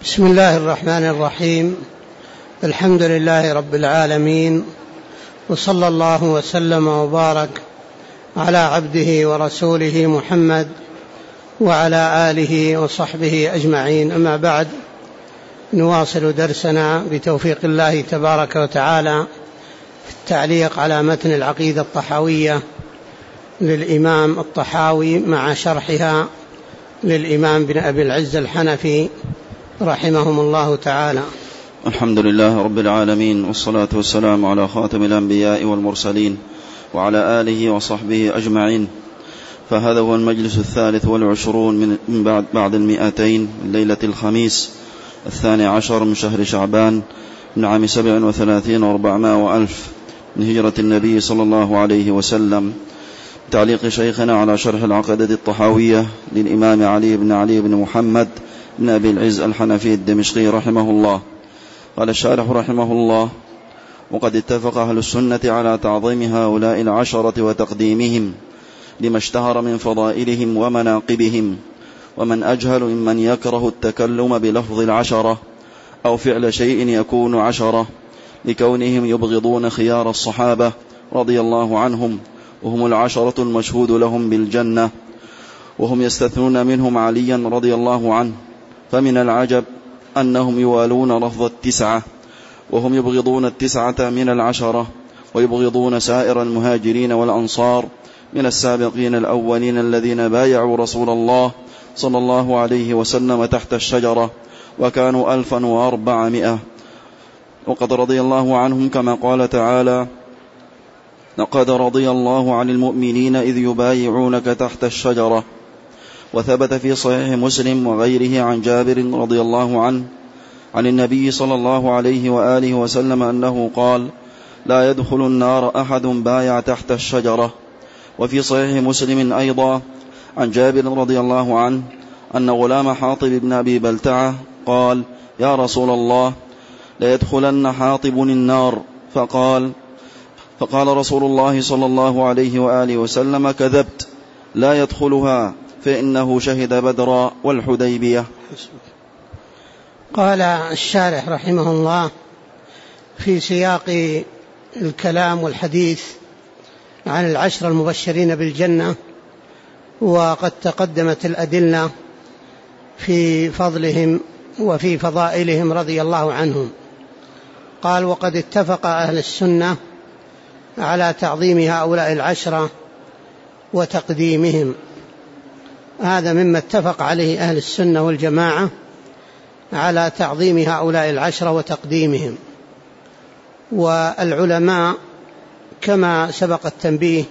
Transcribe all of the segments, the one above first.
بسم الله الرحمن الرحيم. الحمد لله رب العالمين، وصلى الله وسلم وبارك على عبده ورسوله محمد وعلى آله وصحبه أجمعين. أما بعد، نواصل درسنا بتوفيق الله تبارك وتعالى في التعليق على متن العقيدة الطحاوية للإمام الطحاوي مع شرحها للإمام بن أبي العز الحنفي رحمهم الله تعالى. الحمد لله رب العالمين، والصلاة والسلام على خاتم الأنبياء والمرسلين وعلى آله وصحبه أجمعين. فهذا هو المجلس 23 من بعد 200 من ليلة الخميس 12 من شهر شعبان من عام 37 و400 من هجرة النبي صلى الله عليه وسلم. تعليق شيخنا على شرح العقيدة الطحاوية للإمام علي بن محمد بن أبي العز الحنفي الدمشقي رحمه الله. قال الشارح رحمه الله: وقد اتفق أهل السنة على تعظيم هؤلاء العشرة وتقديمهم لما اشتهر من فضائلهم ومناقبهم، ومن أجهل ممن يكره التكلم بلفظ العشرة أو فعل شيء يكون عشرة، لكونهم يبغضون خيار الصحابة رضي الله عنهم، وهم العشرة المشهود لهم بالجنة، وهم يستثنون منهم عليا رضي الله عنه. فمن العجب أنهم يوالون لفظ 9، وهم يبغضون 9 من 10، ويبغضون سائر المهاجرين والأنصار من السابقين الأولين الذين بايعوا رسول الله صلى الله عليه وسلم تحت الشجرة، وكانوا 1400. وقد رضي الله عنهم كما قال تعالى: لقد رضي الله عن المؤمنين إذ يبايعونك تحت الشجرة. وثبت في صحيح مسلم وغيره عن جابر رضي الله عنه عن النبي صلى الله عليه وآله وسلم أنه قال: لا يدخل النار أحد بايع تحت الشجرة. وفي صحيح مسلم أيضا عن جابر رضي الله عنه أن غلام حاطب بن أبي بلتعة قال: يا رسول الله، لا يدخلن حاطب النار. فقال رسول الله صلى الله عليه وآله وسلم: كذبت، لا يدخلها، فإنه شهد بدرا والحديبية. قال الشارح رحمه الله في سياق الكلام والحديث عن العشر المبشرين بالجنة، وقد تقدمت الأدلة في فضلهم وفي فضائلهم رضي الله عنهم. قال: وقد اتفق أهل السنة على تعظيم هؤلاء العشرة وتقديمهم. هذا مما اتفق عليه أهل السنة والجماعة، على تعظيم هؤلاء العشرة وتقديمهم. والعلماء كما سبق التنبيه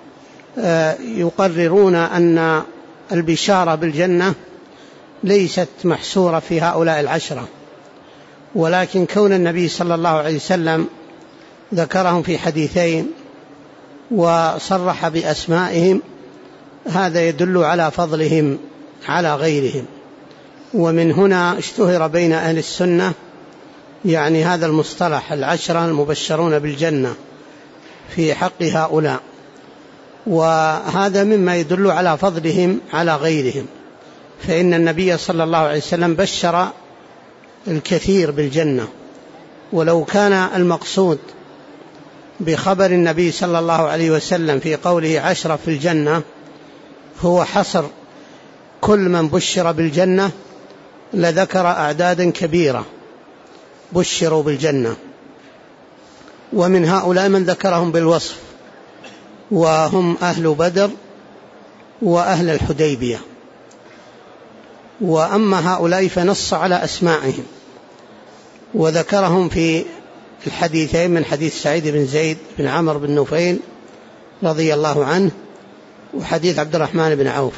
يقررون أن البشارة بالجنة ليست محصورة في هؤلاء العشرة، ولكن كون النبي صلى الله عليه وسلم ذكرهم في حديثين وصرح بأسمائهم، هذا يدل على فضلهم على غيرهم. ومن هنا اشتهر بين أهل السنة يعني هذا المصطلح، العشرة المبشرون بالجنة في حق هؤلاء، وهذا مما يدل على فضلهم على غيرهم. فإن النبي صلى الله عليه وسلم بشر الكثير بالجنة، ولو كان المقصود بخبر النبي صلى الله عليه وسلم في قوله 10 في الجنة هو حصر كل من بشر بالجنة لذكر أعدادا كبيرة بشروا بالجنة، ومن هؤلاء من ذكرهم بالوصف، وهم أهل بدر وأهل الحديبية. وأما هؤلاء فنص على أسمائهم وذكرهم في الحديثين، من حديث سعيد بن زيد بن عمرو بن نفيل رضي الله عنه وحديث عبد الرحمن بن عوف،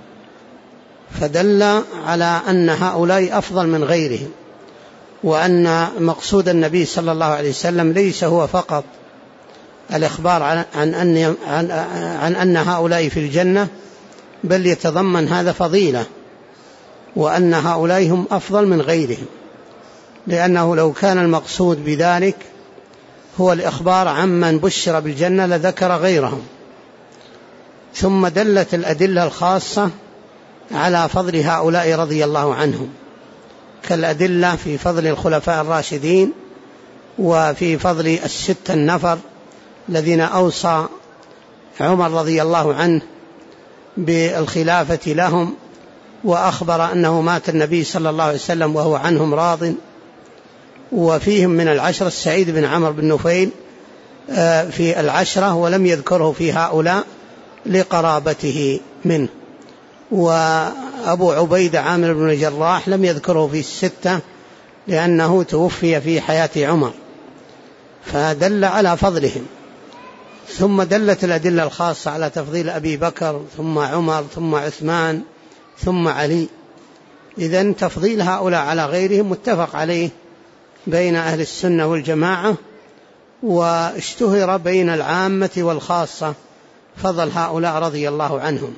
فدل على أن هؤلاء أفضل من غيرهم، وأن مقصود النبي صلى الله عليه وسلم ليس هو فقط الإخبار عن أن هؤلاء في الجنة، بل يتضمن هذا فضيلة، وأن هؤلاء هم أفضل من غيرهم، لأنه لو كان المقصود بذلك هو الإخبار عمن بشر بالجنة لذكر غيرهم. ثم دلت الأدلة الخاصة على فضل هؤلاء رضي الله عنهم، كالأدلة في فضل الخلفاء الراشدين وفي فضل 6 النفر الذين أوصى عمر رضي الله عنه بالخلافة لهم، وأخبر أنه مات النبي صلى الله عليه وسلم وهو عنهم راض. وفيهم من 10 السعيد بن عمرو بن نفيل في 10، ولم يذكره في هؤلاء لقرابته منه. وأبو عبيدة عامر بن الجراح لم يذكره في 6 لأنه توفي في حياة عمر، فدل على فضلهم. ثم دلت الأدلة الخاصة على تفضيل أبي بكر ثم عمر ثم عثمان ثم علي. إذن تفضيل هؤلاء على غيرهم متفق عليه بين أهل السنة والجماعة، واشتهر بين العامة والخاصة فضل هؤلاء رضي الله عنهم،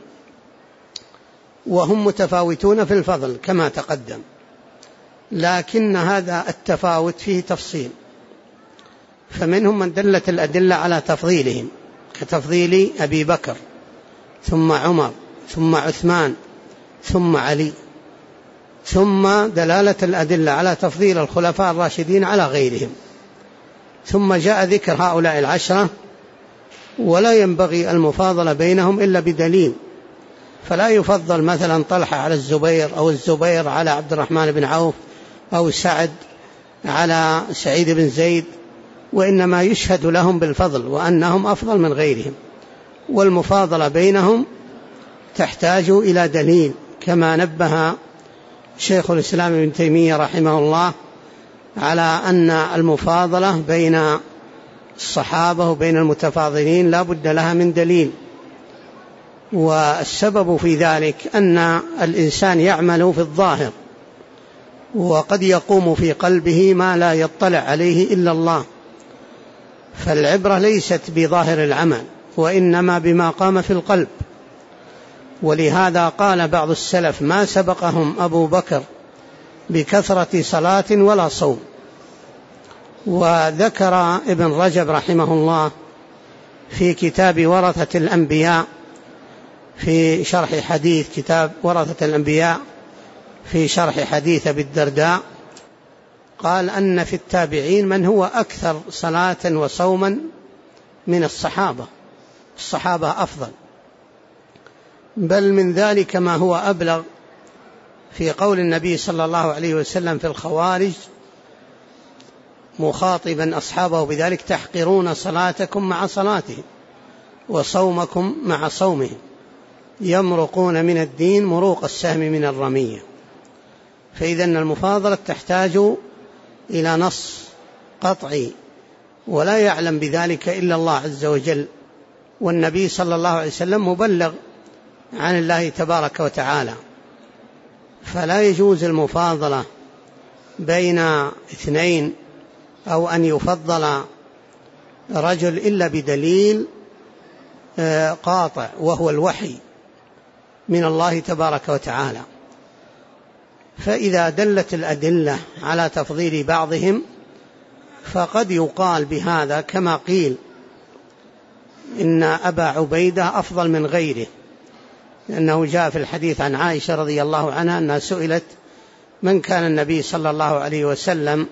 وهم متفاوتون في الفضل كما تقدم، لكن هذا التفاوت فيه تفصيل. فمنهم من دلت الأدلة على تفضيلهم كتفضيل أبي بكر ثم عمر ثم عثمان ثم علي، ثم دلالة الأدلة على تفضيل الخلفاء الراشدين على غيرهم، ثم جاء ذكر هؤلاء 10، ولا ينبغي المفاضلة بينهم إلا بدليل. فلا يفضل مثلا طلحة على الزبير، أو الزبير على عبد الرحمن بن عوف، أو سعد على سعيد بن زيد، وإنما يشهد لهم بالفضل وأنهم أفضل من غيرهم. والمفاضلة بينهم تحتاج إلى دليل، كما نبه شيخ الإسلام ابن تيمية رحمه الله على أن المفاضلة بين الصحابة وبين المتفاضلين لا بد لها من دليل. والسبب في ذلك أن الإنسان يعمل في الظاهر، وقد يقوم في قلبه ما لا يطلع عليه إلا الله، فالعبرة ليست بظاهر العمل وإنما بما قام في القلب. ولهذا قال بعض السلف: ما سبقهم أبو بكر بكثرة صلاة ولا صوم. وذكر ابن رجب رحمه الله في كتاب ورثة الأنبياء في شرح حديث كتاب ورثة الأنبياء في شرح حديث أبي الدرداء، قال أن في التابعين من هو أكثر صلاة وصوما من الصحابة أفضل، بل من ذلك ما هو أبلغ في قول النبي صلى الله عليه وسلم في الخوارج مخاطبا أصحابه بذلك: تحقرون صلاتكم مع صلاتهم وصومكم مع صومهم، يمرقون من الدين مروق السهم من الرمية. فإذا المفاضلة تحتاج إلى نص قطعي، ولا يعلم بذلك إلا الله عز وجل، والنبي صلى الله عليه وسلم مبلغ عن الله تبارك وتعالى. فلا يجوز المفاضلة بين 2 أو أن يفضل رجل إلا بدليل قاطع، وهو الوحي من الله تبارك وتعالى. فإذا دلت الأدلة على تفضيل بعضهم فقد يقال بهذا كما قيل إن أبا عبيدة أفضل من غيره، لأنه جاء في الحديث عن عائشة رضي الله عنها أنها سئلت: من كان النبي صلى الله عليه وسلم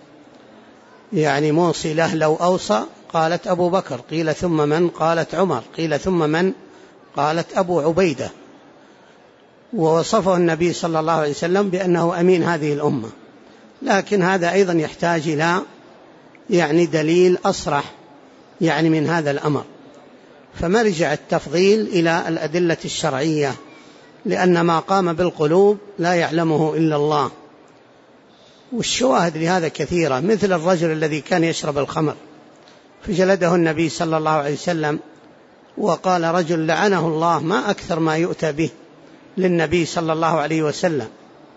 موصي له لو أوصى؟ قالت: أبو بكر. قيل: ثم من؟ قالت: عمر. قيل: ثم من؟ قالت: أبو عبيدة. ووصفه النبي صلى الله عليه وسلم بأنه أمين هذه الأمة. لكن هذا أيضا يحتاج إلى دليل أصرح من هذا الأمر. فمرجع التفضيل إلى الأدلة الشرعية، لأن ما قام بالقلوب لا يعلمه إلا الله. والشواهد لهذا كثيرة، مثل الرجل الذي كان يشرب الخمر فجلده النبي صلى الله عليه وسلم، وقال رجل: لعنه الله، ما أكثر ما يؤتى به للنبي صلى الله عليه وسلم.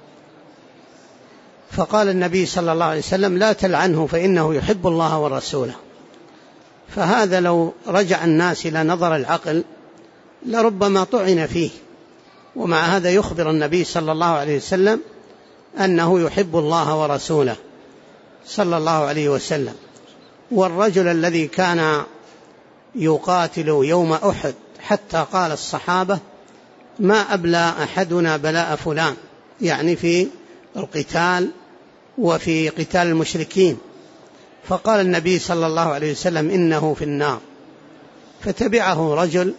فقال النبي صلى الله عليه وسلم: لا تلعنه فإنه يحب الله ورسوله. فهذا لو رجع الناس إلى نظر العقل لربما طعن فيه، ومع هذا يخبر النبي صلى الله عليه وسلم أنه يحب الله ورسوله صلى الله عليه وسلم. والرجل الذي كان يقاتل يوم أحد حتى قال الصحابة: ما أبلى أحدنا بلاء فلان، في القتال وفي قتال المشركين، فقال النبي صلى الله عليه وسلم إنه في النار، فتبعه رجل،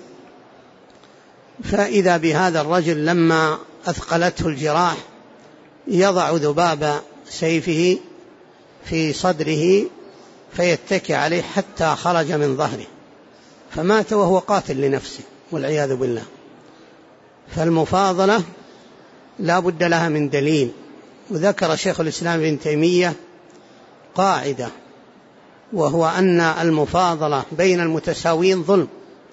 فإذا بهذا الرجل لما أثقلته الجراح يضع ذباب سيفه في صدره فيتكي عليه حتى خرج من ظهره، فمات وهو قاتل لنفسه والعياذ بالله. فالمفاضلة لا بد لها من دليل. وذكر شيخ الإسلام ابن تيمية قاعدة، وهو أن المفاضلة بين المتساوين ظلم،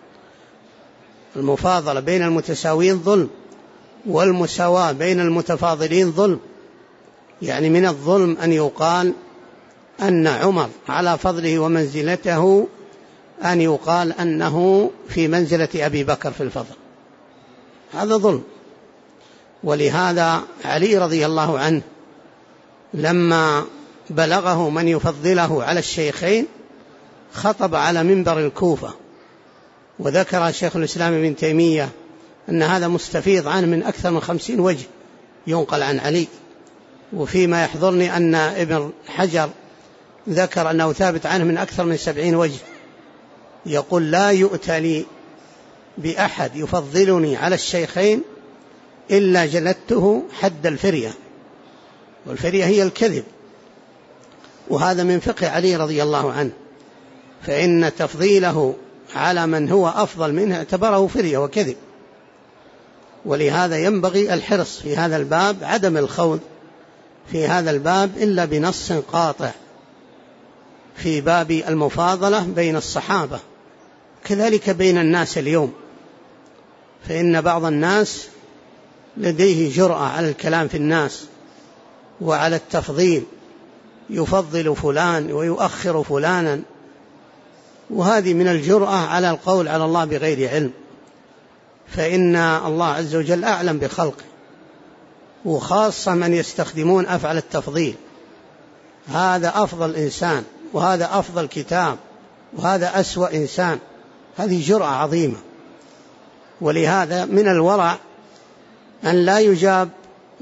المفاضلة بين المتساوين ظلم، والمساواة بين المتفاضلين ظلم. يعني من الظلم أن يقال أن عمر على فضله ومنزلته أن يقال أنه في منزلة أبي بكر في الفضل، هذا ظلم. ولهذا علي رضي الله عنه لما بلغه من يفضله على الشيخين خطب على منبر الكوفة، وذكر شيخ الإسلام ابن تيمية أن هذا مستفيض عنه من أكثر من 50 وجه ينقل عن علي. وفيما يحضرني أن ابن حجر ذكر أنه ثابت عنه من أكثر من 70 وجه، يقول لا يؤتى لي بأحد يفضلني على الشيخين إلا جلدته حد الفرية، والفرية هي الكذب، وهذا من فقه علي رضي الله عنه، فإن تفضيله على من هو أفضل منه اعتبره فرية وكذب. ولهذا ينبغي الحرص في هذا الباب، عدم الخوض في هذا الباب إلا بنص قاطع في باب المفاضلة بين الصحابة، كذلك بين الناس اليوم، فإن بعض الناس لديه جرأة على الكلام في الناس وعلى التفضيل، يفضل فلان ويؤخر فلانا، وهذه من الجرأة على القول على الله بغير علم، فإن الله عز وجل أعلم بخلقه، وخاصة من يستخدمون أفعل التفضيل، هذا أفضل إنسان وهذا أفضل كتاب وهذا أسوأ إنسان، هذه جرأة عظيمة. ولهذا من الورع أن لا يجاب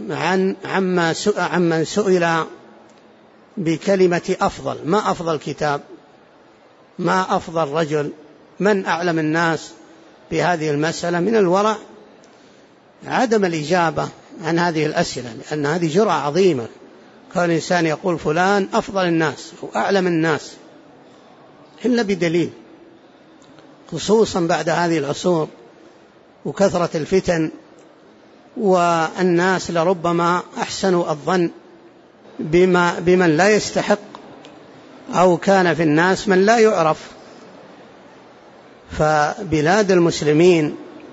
عمن سئل بكلمة أفضل، ما أفضل كتاب، ما أفضل رجل، من أعلم الناس بهذه المسألة. من الورع عدم الإجابة عن هذه الأسئلة، لأن هذه جرأة عظيمة، كان الإنسان يقول فلان أفضل الناس أو أعلم الناس إلا بدليل، خصوصا بعد هذه العصور وكثرة الفتن، والناس لربما أحسنوا الظن بمن لا يستحق، أو كان في الناس من لا يعرف. فبلاد المسلمين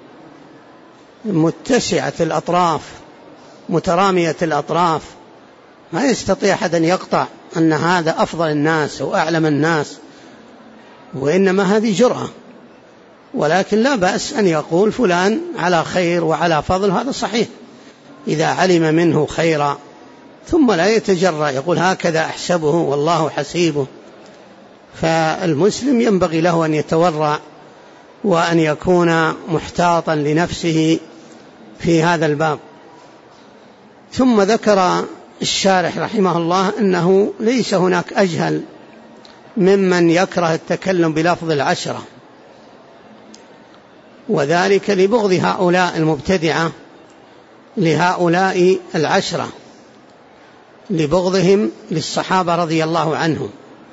متسعة الأطراف مترامية الأطراف، ما يستطيع أحد أن يقطع أن هذا أفضل الناس أو أعلم الناس، وإنما هذه جرأة. ولكن لا بأس أن يقول فلان على خير وعلى فضل، هذا صحيح إذا علم منه خيرا، ثم لا يتجرأ يقول هكذا أحسبه والله حسيبه. فالمسلم ينبغي له أن يتورع وأن يكون محتاطا لنفسه في هذا الباب. ثم ذكر الشارح رحمه الله أنه ليس هناك أجهل ممن يكره التكلم بلفظ العشرة، وذلك لبغض هؤلاء المبتدعة لهؤلاء العشرة، لبغضهم للصحابة رضي الله عنهم،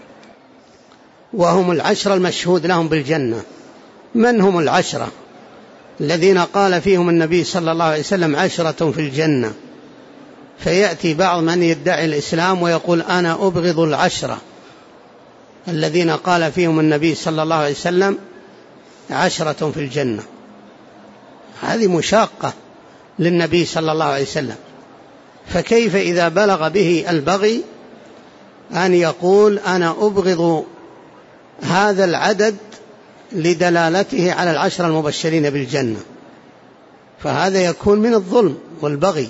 وهم العشرة المشهود لهم بالجنة. من هم العشرة الذين قال فيهم النبي صلى الله عليه وسلم 10 في الجنة؟ فيأتي بعض من يدعي الإسلام ويقول أنا أبغض العشرة الذين قال فيهم النبي صلى الله عليه وسلم 10 في الجنة. هذه مشاقة للنبي صلى الله عليه وسلم، فكيف إذا بلغ به البغي أن يقول أنا أبغض هذا العدد لدلالته على 10 المبشرين بالجنة؟ فهذا يكون من الظلم والبغي.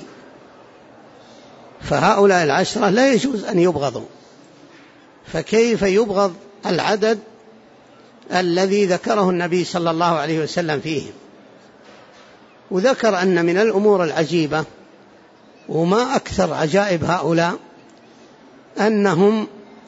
فهؤلاء 10 لا يجوز أن يبغضوا، فكيف يبغض العدد الذي ذكره النبي صلى الله عليه وسلم فيهم؟ وذكر أن من الأمور العجيبة وما أكثر عجائب هؤلاء أنهم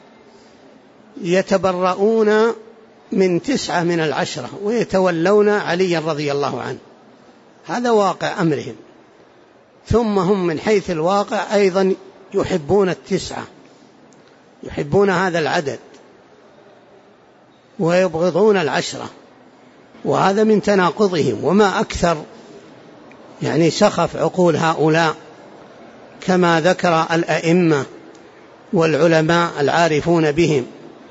يتبرؤون من 9 من 10 ويتولون عليا رضي الله عنه. هذا واقع أمرهم. ثم هم من حيث الواقع أيضا يحبون 9، يحبون هذا العدد ويبغضون 10، وهذا من تناقضهم. وما أكثر يعني سخف عقول هؤلاء، كما ذكر الأئمة والعلماء العارفون بهم.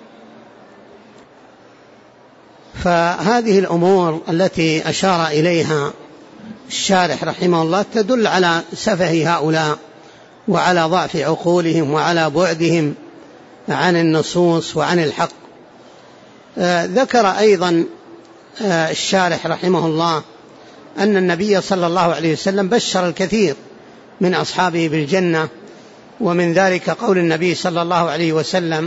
فهذه الأمور التي أشار إليها الشارح رحمه الله تدل على سفه هؤلاء وعلى ضعف عقولهم وعلى بعدهم عن النصوص وعن الحق. ذكر أيضا الشارح رحمه الله أن النبي صلى الله عليه وسلم بشر الكثير من أصحابه بالجنة، ومن ذلك قول النبي صلى الله عليه وسلم: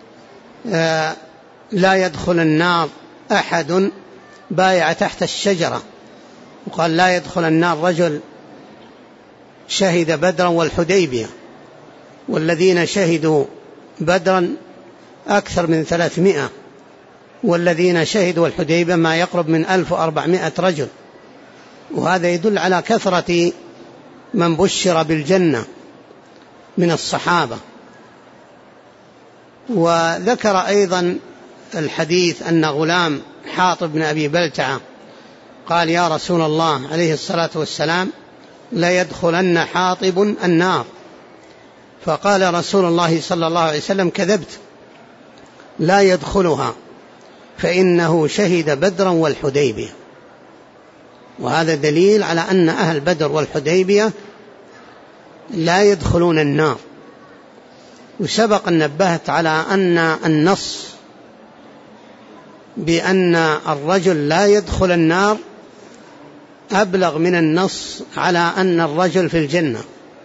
لا يدخل النار أحد بايع تحت الشجرة. وقال: لا يدخل النار رجل شهد بدرا والحديبية، والذين شهدوا بدرا أكثر من 300، والذين شهدوا الحديبية ما يقرب من 1400 رجل. وهذا يدل على كثرة من بشر بالجنة من الصحابة. وذكر أيضا الحديث أن غلام حاطب بن أبي بلتعة قال: يا رسول الله عليه الصلاة والسلام، لا يدخلن حاطب النار. فقال رسول الله صلى الله عليه وسلم: كذبت، لا يدخلها، فإنه شهد بدرا والحديبية. وهذا دليل على أن أهل بدر والحديبية لا يدخلون النار. وسبق أن نبهت على أن النص بأن الرجل لا يدخل النار أبلغ من النص على أن الرجل في الجنة،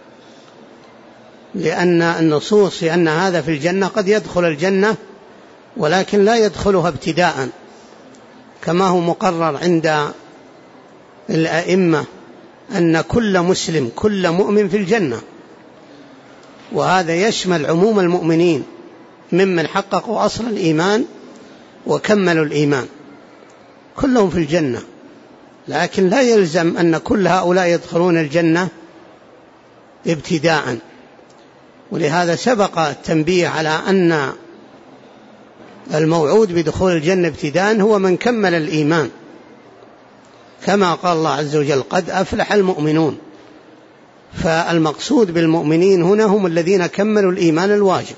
لأن النصوص في أن هذا في الجنة قد يدخل الجنة ولكن لا يدخلها ابتداء، كما هو مقرر عند الأئمة أن كل مسلم كل مؤمن في الجنة، وهذا يشمل عموم المؤمنين ممن حققوا أصل الإيمان وكملوا الإيمان، كلهم في الجنة. لكن لا يلزم أن كل هؤلاء يدخلون الجنة ابتداء. ولهذا سبق التنبيه على أن الموعود بدخول الجنة ابتداء هو من كمل الإيمان، كما قال الله عز وجل: قد أفلح المؤمنون. فالمقصود بالمؤمنين هنا هم الذين كملوا الإيمان الواجب.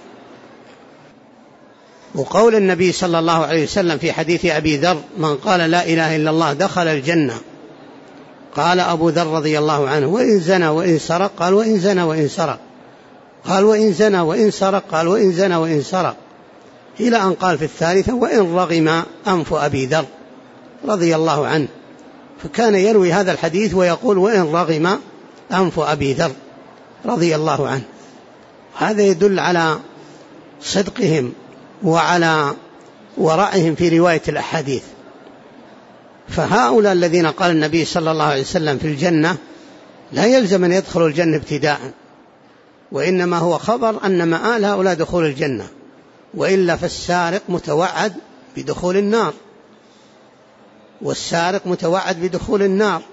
وقول النبي صلى الله عليه وسلم في حديث أبي ذر: من قال لا إله إلا الله دخل الجنة. قال أبو ذر رضي الله عنه: وإن زنى وإن سرق؟ قال: وإن زنى وإن سرق. قال: وإن زنى وإن سرق؟ قال: وإن زنى وإن سرق، إلى أن قال في الثالثة: وإن رغم أنف أبي ذر رضي الله عنه. فكان يروي هذا الحديث ويقول: وإن رغم أنف أبي ذر رضي الله عنه. هذا يدل على صدقهم وعلى ورعهم في رواية الأحاديث. فهؤلاء الذين قال النبي صلى الله عليه وسلم في الجنة لا يلزم أن يدخلوا الجنة ابتداء، وإنما هو خبر أن مآل هؤلاء دخول الجنة، وإلا فالسارق متوعد بدخول النار، والسارق متوعد بدخول النار.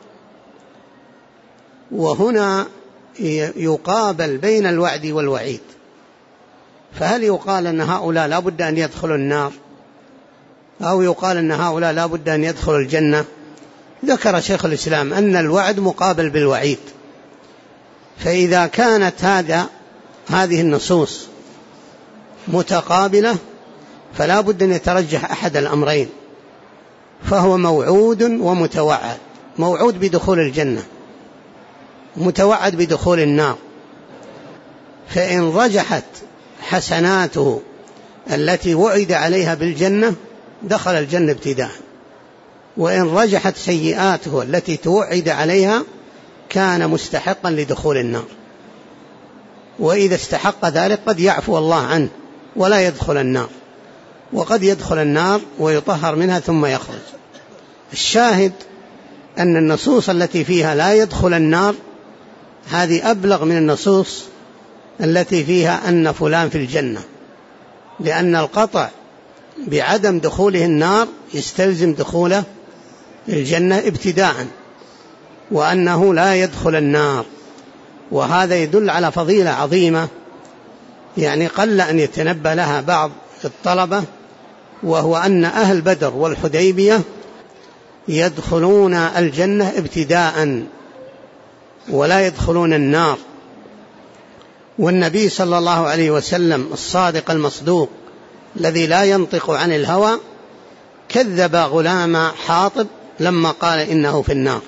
وهنا يقابل بين الوعد والوعيد. فهل يقال أن هؤلاء لا بد أن يدخلوا النار، أو يقال أن هؤلاء لا بد أن يدخلوا الجنة؟ ذكر شيخ الإسلام أن الوعد مقابل بالوعيد. فإذا كانت هذه النصوص متقابلة فلا بد أن يترجح أحد الأمرين، فهو موعود ومتوعد، موعود بدخول الجنة، متوعد بدخول النار. فإن رجحت حسناته التي وعد عليها بالجنة دخل الجنة ابتداء، وإن رجحت سيئاته التي توعد عليها كان مستحقا لدخول النار. وإذا استحق ذلك قد يعفو الله عنه ولا يدخل النار، وقد يدخل النار ويطهر منها ثم يخرج. الشاهد أن النصوص التي فيها لا يدخل النار هذه أبلغ من النصوص التي فيها أن فلان في الجنة، لأن القطع بعدم دخوله النار يستلزم دخوله الجنة ابتداء، وأنه لا يدخل النار. وهذا يدل على فضيلة عظيمة يعني قل أن يتنبه لها بعض الطلبة، وهو أن أهل بدر والحديبية يدخلون الجنة ابتداء ولا يدخلون النار. والنبي صلى الله عليه وسلم الصادق المصدوق الذي لا ينطق عن الهوى كذب غلام حاطب لما قال إنه في النار،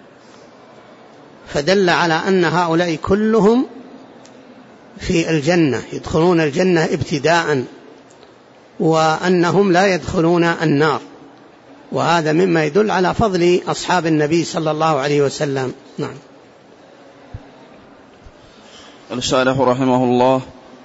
فدل على أن هؤلاء كلهم في الجنة يدخلون الجنة ابتداء، وأنهم لا يدخلون النار. وهذا مما يدل على فضل أصحاب النبي صلى الله عليه وسلم. نعم. الشارح رحمه الله: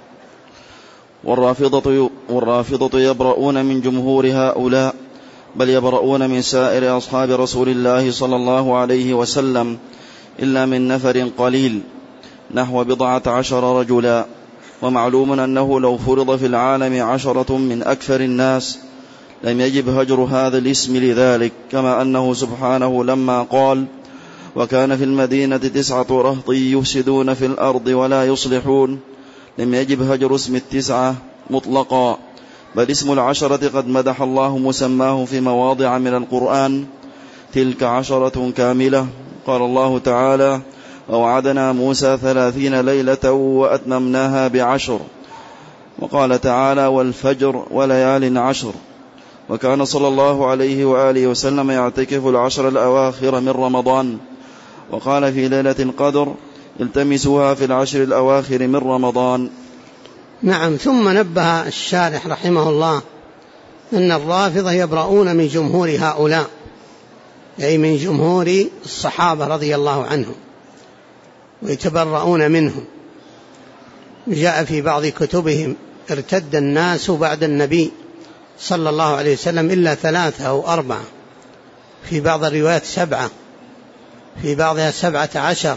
والرافضة يبرؤون من جمهور هؤلاء، بل يبرؤون من سائر أصحاب رسول الله صلى الله عليه وسلم إلا من نفر قليل نحو 14 رجلا. ومعلوم أنه لو فرض في العالم 10 من أكثر الناس لم يجب هجر هذا الاسم لذلك، كما أنه سبحانه لما قال: وكان في المدينة 9 رهط يفسدون في الأرض ولا يصلحون، لم يجب هجر اسم 9 مطلقا، بل اسم 10 قد مدح الله مسماه في مواضع من القرآن: تلك 10 كاملة. قال الله تعالى: ووعدنا موسى 30 ليلة وأتممناها ب10. وقال تعالى: والفجر وليال 10. وكان صلى الله عليه وآله وسلم يعتكف 10 الأواخر من رمضان، وقال في ليلة القدر: التمسوها في 10 الأواخر من رمضان. نعم. ثم نبه الشارح رحمه الله أن الرافضة يبرؤون من جمهور هؤلاء، أي من جمهور الصحابة رضي الله عنهم، ويتبرؤون منهم. جاء في بعض كتبهم: ارتد الناس بعد النبي صلى الله عليه وسلم إلا 3 أو 4، في بعض الروايات 7، في بعضها 17.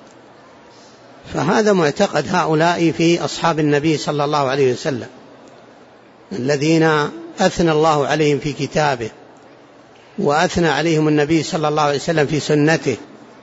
فهذا معتقد هؤلاء في أصحاب النبي صلى الله عليه وسلم الذين أثنى الله عليهم في كتابه، وأثنى عليهم النبي صلى الله عليه وسلم في سنته،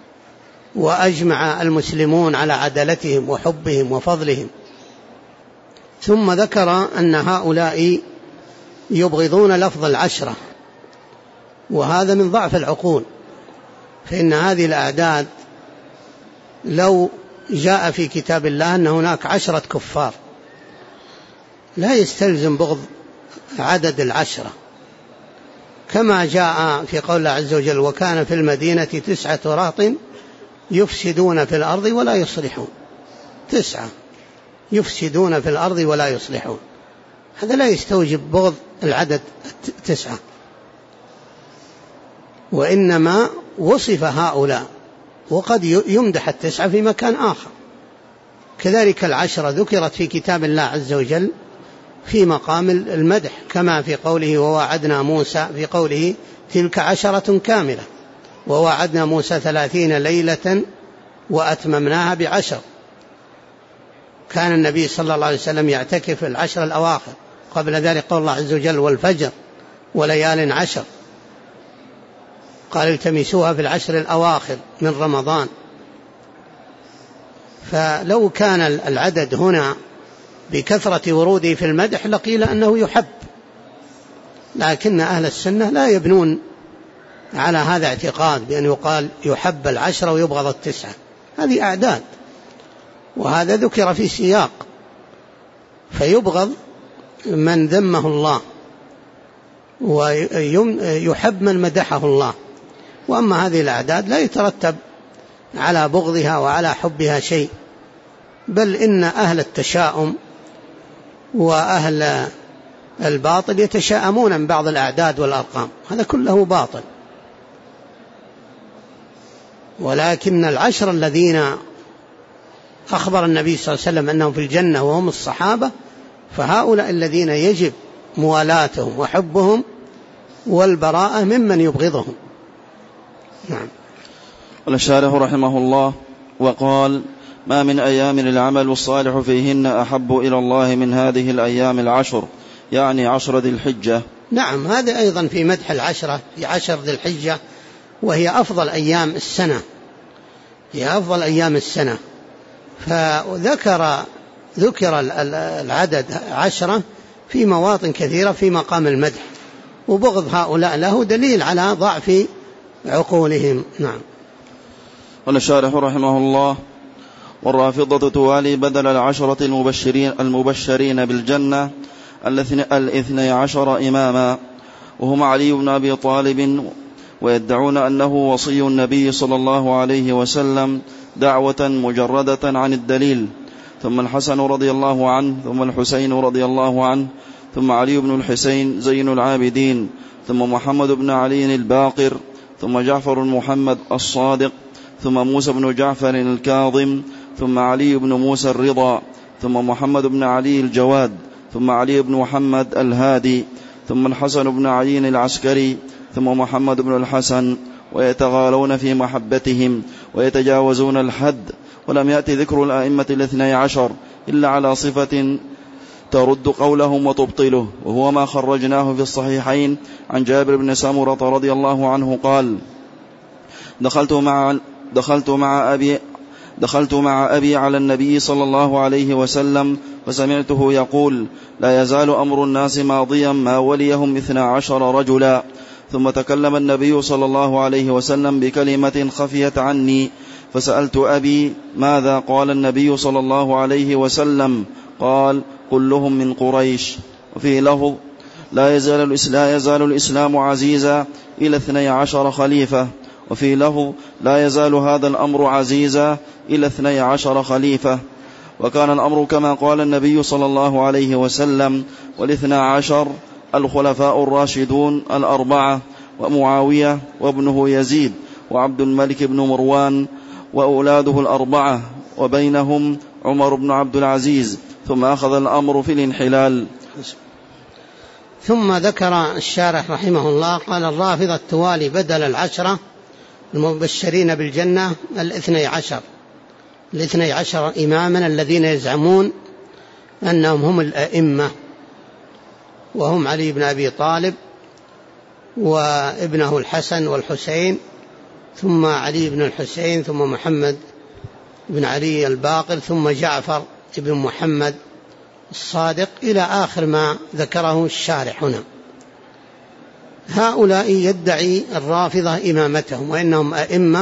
وأجمع المسلمون على عدالتهم وحبهم وفضلهم. ثم ذكر أن هؤلاء يبغضون لفظ 10، وهذا من ضعف العقول، فإن هذه الأعداد لو جاء في كتاب الله أن هناك 10 كفار لا يستلزم بغض عدد 10، كما جاء في قول الله عز وجل: وكان في المدينة 9 رهط يفسدون في الأرض ولا يصلحون. 9 يفسدون في الأرض ولا يصلحون، هذا لا يستوجب بغض العدد 9، وإنما وصف هؤلاء، وقد يمدح 9 في مكان آخر. كذلك 10 ذكرت في كتاب الله عز وجل في مقام المدح، كما في قوله: ووعدنا موسى، في قوله: تلك 10 كاملة، ووعدنا موسى 30 ليلة وأتممناها ب10. كان النبي صلى الله عليه وسلم يعتكف 10 الأواخر. قبل ذلك قال الله عز وجل: والفجر وليال 10. قال: التمسوها في 10 الأواخر من رمضان. فلو كان العدد هنا بكثرة وروده في المدح لقيل أنه يحب، لكن أهل السنة لا يبنون على هذا اعتقاد بأن يقال يحب 10 ويبغض 9، هذه أعداد، وهذا ذكر في سياق، فيبغض من ذمه الله ويحب من مدحه الله. وأما هذه الأعداد لا يترتب على بغضها وعلى حبها شيء، بل إن أهل التشاؤم وأهل الباطل يتشاءمون من بعض الأعداد والأرقام، هذا كله باطل. ولكن 10 الذين أخبر النبي صلى الله عليه وسلم أنهم في الجنة وهم الصحابة، فهؤلاء الذين يجب موالاتهم وحبهم والبراءة ممن يبغضهم. نعم. قال الشارح رحمه الله: وقال: ما من أيام العمل الصالح فيهن أحب إلى الله من هذه الأيام العشر، يعني 10 ذي الحجة. نعم، هذا أيضا في مدح العشرة، في 10 ذي الحجة، وهي أفضل أيام السنة، هي أفضل أيام السنة. فذكر العدد 10 في مواطن كثيرة في مقام المدح، وبغض هؤلاء له دليل على ضعف عقولهم. نعم. قال الشارح رحمه الله: والرافضة توالي بدل 10 المبشرين بالجنة 12 إماما، وهم علي بن أبي طالب، ويدعون أنه وصي النبي صلى الله عليه وسلم دعوة مجردة عن الدليل، ثم الحسن رضي الله عنه، ثم الحسين رضي الله عنه، ثم علي بن الحسين زين العابدين، ثم محمد بن علي الباقر، ثم جعفر محمد الصادق، ثم موسى بن جعفر الكاظم، ثم علي بن موسى الرضا، ثم محمد بن علي الجواد، ثم علي بن محمد الهادي، ثم الحسن بن علي العسكري، ثم محمد بن الحسن، ويتغالون في محبتهم ويتجاوزون الحد. ولم يأتي ذكر الأئمة 12 إلا على صفة ترد قولهم وتبطله، وهو ما خرجناه في الصحيحين عن جابر بن سمرة رضي الله عنه قال: دخلت مع أبي على النبي صلى الله عليه وسلم فسمعته يقول: لا يزال أمر الناس ماضيا ما وليهم 12 رجلا. ثم تكلم النبي صلى الله عليه وسلم بكلمة خفيت عني، فسألت أبي: ماذا قال النبي صلى الله عليه وسلم؟ قال: كلهم من قريش. وفي لفظ: لا يزال الإسلام عزيزا إلى 12 خليفة. وفي لفظ: لا يزال هذا الأمر عزيزا إلى 12 خليفة. وكان الأمر كما قال النبي صلى الله عليه وسلم: 12 الخلفاء الراشدون 4، ومعاوية وابنه يزيد وعبد الملك بن مروان وأولاده 4، وبينهم عمر بن عبد العزيز. ثم أخذ الأمر في الانحلال. ثم ذكر الشارح رحمه الله قال: الرافضة توالي بدل 10 المبشرين بالجنة 12 إماما الذين يزعمون أنهم هم الأئمة، وهم علي بن أبي طالب وابنه الحسن والحسين، ثم علي بن الحسين، ثم محمد بن علي الباقر، ثم جعفر بن محمد الصادق، إلى آخر ما ذكره الشارح هنا. هؤلاء يدعي الرافضة إمامتهم وإنهم أئمة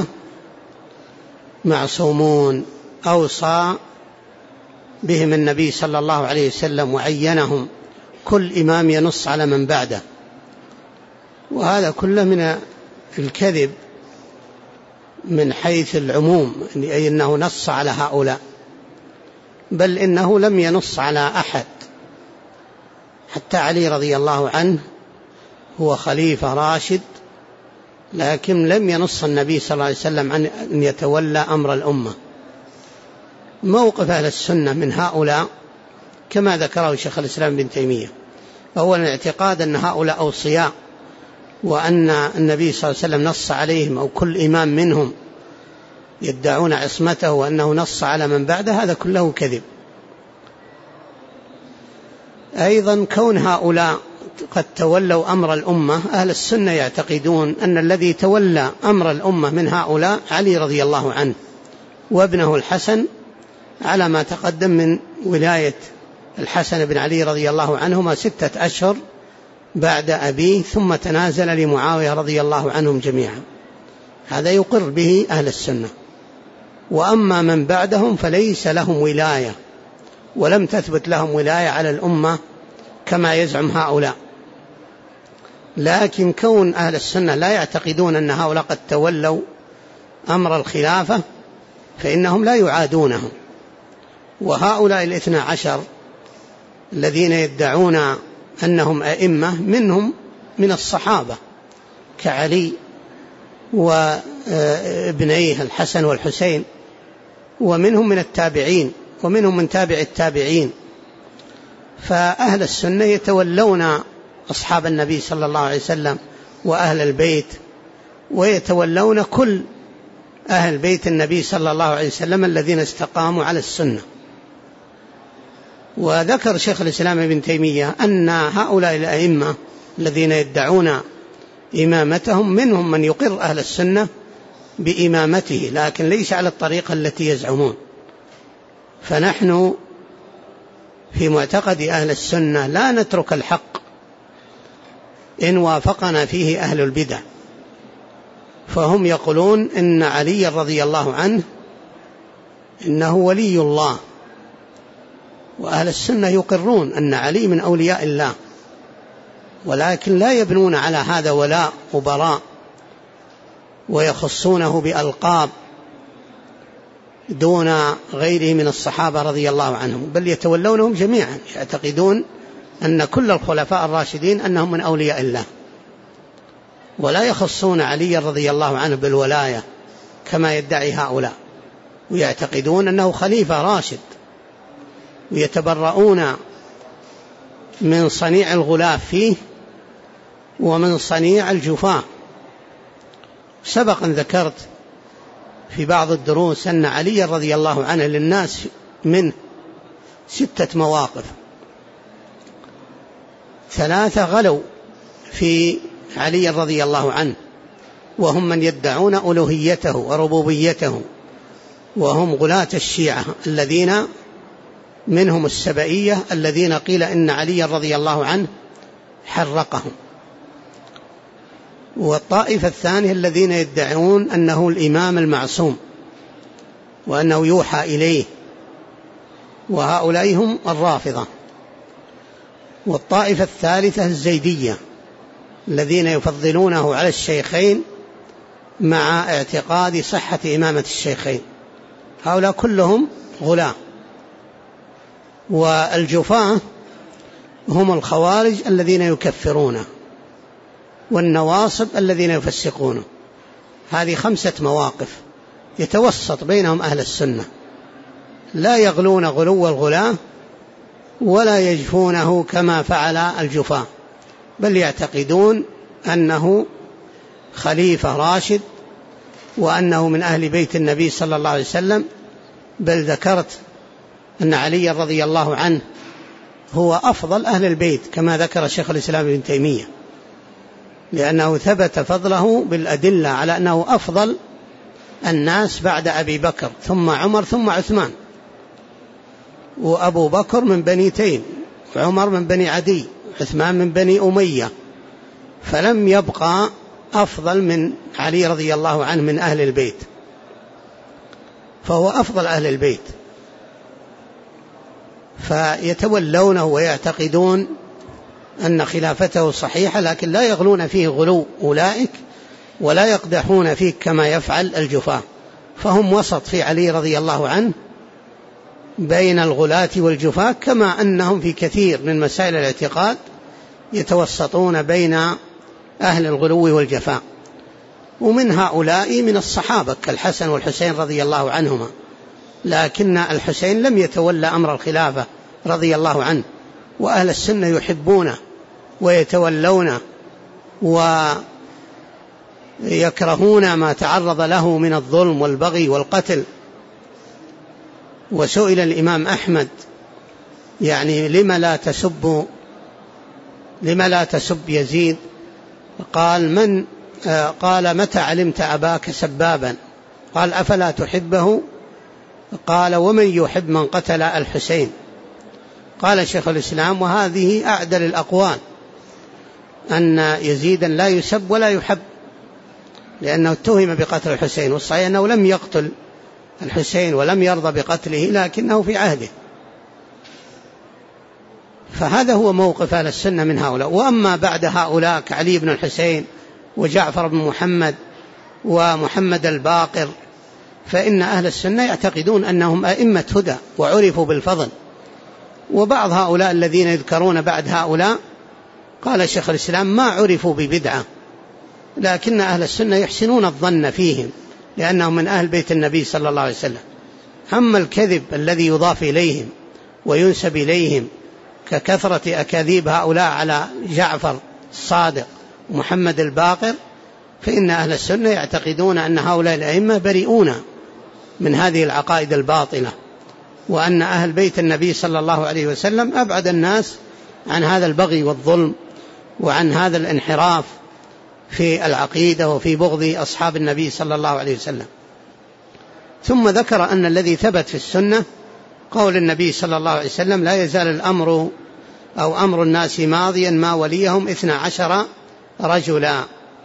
معصومون أوصى بهم النبي صلى الله عليه وسلم وعينهم، كل إمام ينص على من بعده. وهذا كله من الكذب من حيث العموم، أي أنه نص على هؤلاء، بل إنه لم ينص على أحد. حتى علي رضي الله عنه هو خليفة راشد، لكن لم ينص النبي صلى الله عليه وسلم عن أن يتولى أمر الأمة. موقف أهل السنة من هؤلاء كما ذكره شيخ الإسلام ابن تيمية: أولا الاعتقاد أن هؤلاء أوصياء، وأن النبي صلى الله عليه وسلم نص عليهم، أو كل إمام منهم يدعون عصمته وأنه نص على من بعده، هذا كله كذب. أيضا كون هؤلاء قد تولوا أمر الأمة، أهل السنة يعتقدون أن الذي تولى أمر الأمة من هؤلاء علي رضي الله عنه وابنه الحسن، على ما تقدم من ولاية الحسن بن علي رضي الله عنهما 6 أشهر بعد أبيه، ثم تنازل لمعاوية رضي الله عنهم جميعا. هذا يقر به أهل السنة. وأما من بعدهم فليس لهم ولاية، ولم تثبت لهم ولاية على الأمة كما يزعم هؤلاء. لكن كون أهل السنة لا يعتقدون أن هؤلاء قد تولوا أمر الخلافة، فإنهم لا يعادونهم. وهؤلاء 12 الذين يدعون أنهم أئمة، منهم من الصحابة كعلي وابنيه الحسن والحسين، ومنهم من التابعين، ومنهم من تابع التابعين. فأهل السنة يتولون أصحاب النبي صلى الله عليه وسلم وأهل البيت، ويتولون كل أهل بيت النبي صلى الله عليه وسلم الذين استقاموا على السنة. وذكر شيخ الإسلام ابن تيمية أن هؤلاء الأئمة الذين يدعون إمامتهم منهم من يقر أهل السنة بإمامته، لكن ليس على الطريقة التي يزعمون. فنحن في معتقد أهل السنة لا نترك الحق إن وافقنا فيه أهل البدع، فهم يقولون إن علي رضي الله عنه إنه ولي الله، وأهل السنة يقرون أن علي من أولياء الله، ولكن لا يبنون على هذا ولاء وبراء ويخصونه بألقاب دون غيره من الصحابة رضي الله عنهم، بل يتولونهم جميعا، يعتقدون أن كل الخلفاء الراشدين أنهم من أولياء الله، ولا يخصون علي رضي الله عنه بالولاية كما يدعي هؤلاء، ويعتقدون أنه خليفة راشد، ويتبرؤون من صنيع الغلاف فيه ومن صنيع الجفاء. سبق أن ذكرت في بعض الدروس أن علي رضي الله عنه للناس منه 6 مواقف، 3 غلوا في علي رضي الله عنه، وهم من يدعون ألوهيته وربوبيته، وهم غلاة الشيعة الذين منهم السبئية الذين قيل إن علي رضي الله عنه حرقهم. والطائفة الثانية الذين يدعون أنه الإمام المعصوم وأنه يوحى إليه، وهؤلاء هم الرافضة. والطائفة الثالثة الزيدية الذين يفضلونه على الشيخين مع اعتقاد صحة إمامة الشيخين، هؤلاء كلهم غلاة. والجفاة هم الخوارج الذين يكفرونه، والنواصب الذين يفسقونه. هذه 5 مواقف يتوسط بينهم أهل السنة، لا يغلون غلو الغلاة ولا يجفونه كما فعل الجفاة، بل يعتقدون أنه خليفة راشد وأنه من أهل بيت النبي صلى الله عليه وسلم. بل ذكرت أن علي رضي الله عنه هو أفضل أهل البيت كما ذكر شيخ الإسلام ابن تيمية، لأنه ثبت فضله بالأدلة على أنه أفضل الناس بعد أبي بكر، ثم عمر، ثم عثمان. وأبو بكر من بني تيم، وعمر من بني عدي، عثمان من بني أمية، فلم يبقى أفضل من علي رضي الله عنه من أهل البيت، فهو أفضل أهل البيت. فيتولونه ويعتقدون أن خلافته صحيحة، لكن لا يغلون فيه غلو أولئك ولا يقدحون فيه كما يفعل الجفاة. فهم وسط في علي رضي الله عنه بين الغلاة والجفاة، كما أنهم في كثير من مسائل الاعتقاد يتوسطون بين أهل الغلو والجفاء. ومن هؤلاء من الصحابة كالحسن والحسين رضي الله عنهما، لكن الحسين لم يتولى أمر الخلافة رضي الله عنه، وأهل السنة يحبونه ويتولونه ويكرهون ما تعرض له من الظلم والبغي والقتل. وسئل الإمام أحمد يعني لما لا تسب يزيد؟ قال متى علمت أباك سبابا؟ قال أفلا تحبه؟ قال ومن يحب من قتل الحسين؟ قال شيخ الإسلام وهذه أعدل الأقوال، أن يزيدا لا يسب ولا يحب، لأنه اتهم بقتل الحسين، والصحيح أنه لم يقتل الحسين ولم يرضى بقتله، لكنه في عهده. فهذا هو موقف أهل السنة من هؤلاء. وأما بعد هؤلاء كعلي بن الحسين وجعفر بن محمد ومحمد الباقر، فإن أهل السنة يعتقدون أنهم أئمة هدى وعرفوا بالفضل. وبعض هؤلاء الذين يذكرون بعد هؤلاء قال شيخ الإسلام ما عرفوا ببدعة، لكن أهل السنة يحسنون الظن فيهم لأنهم من أهل بيت النبي صلى الله عليه وسلم. أما الكذب الذي يضاف إليهم وينسب إليهم ككثرة أكاذيب هؤلاء على جعفر الصادق ومحمد الباقر، فإن أهل السنة يعتقدون أن هؤلاء الأئمة بريئون من هذه العقائد الباطلة، وأن أهل بيت النبي صلى الله عليه وسلم أبعد الناس عن هذا البغي والظلم وعن هذا الانحراف في العقيدة وفي بغض أصحاب النبي صلى الله عليه وسلم. ثم ذكر أن الذي ثبت في السنة قول النبي صلى الله عليه وسلم: لا يزال الأمر أو أمر الناس ماضيا ما وليهم 12 رجلا.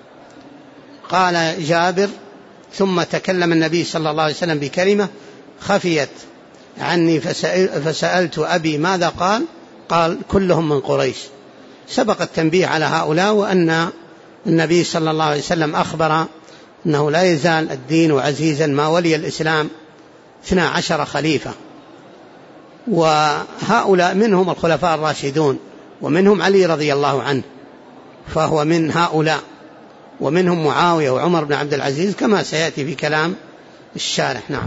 قال جابر: ثم تكلم النبي صلى الله عليه وسلم بكلمة خفيت عني فسألت أبي ماذا قال؟ قال: كلهم من قريش. سبق التنبيه على هؤلاء، وأن النبي صلى الله عليه وسلم أخبر أنه لا يزال الدين عزيزا ما ولي الإسلام 12 خليفة، وهؤلاء منهم الخلفاء الراشدون، ومنهم علي رضي الله عنه فهو من هؤلاء، ومنهم معاوية وعمر بن عبد العزيز كما سيأتي في كلام الشارح. نعم.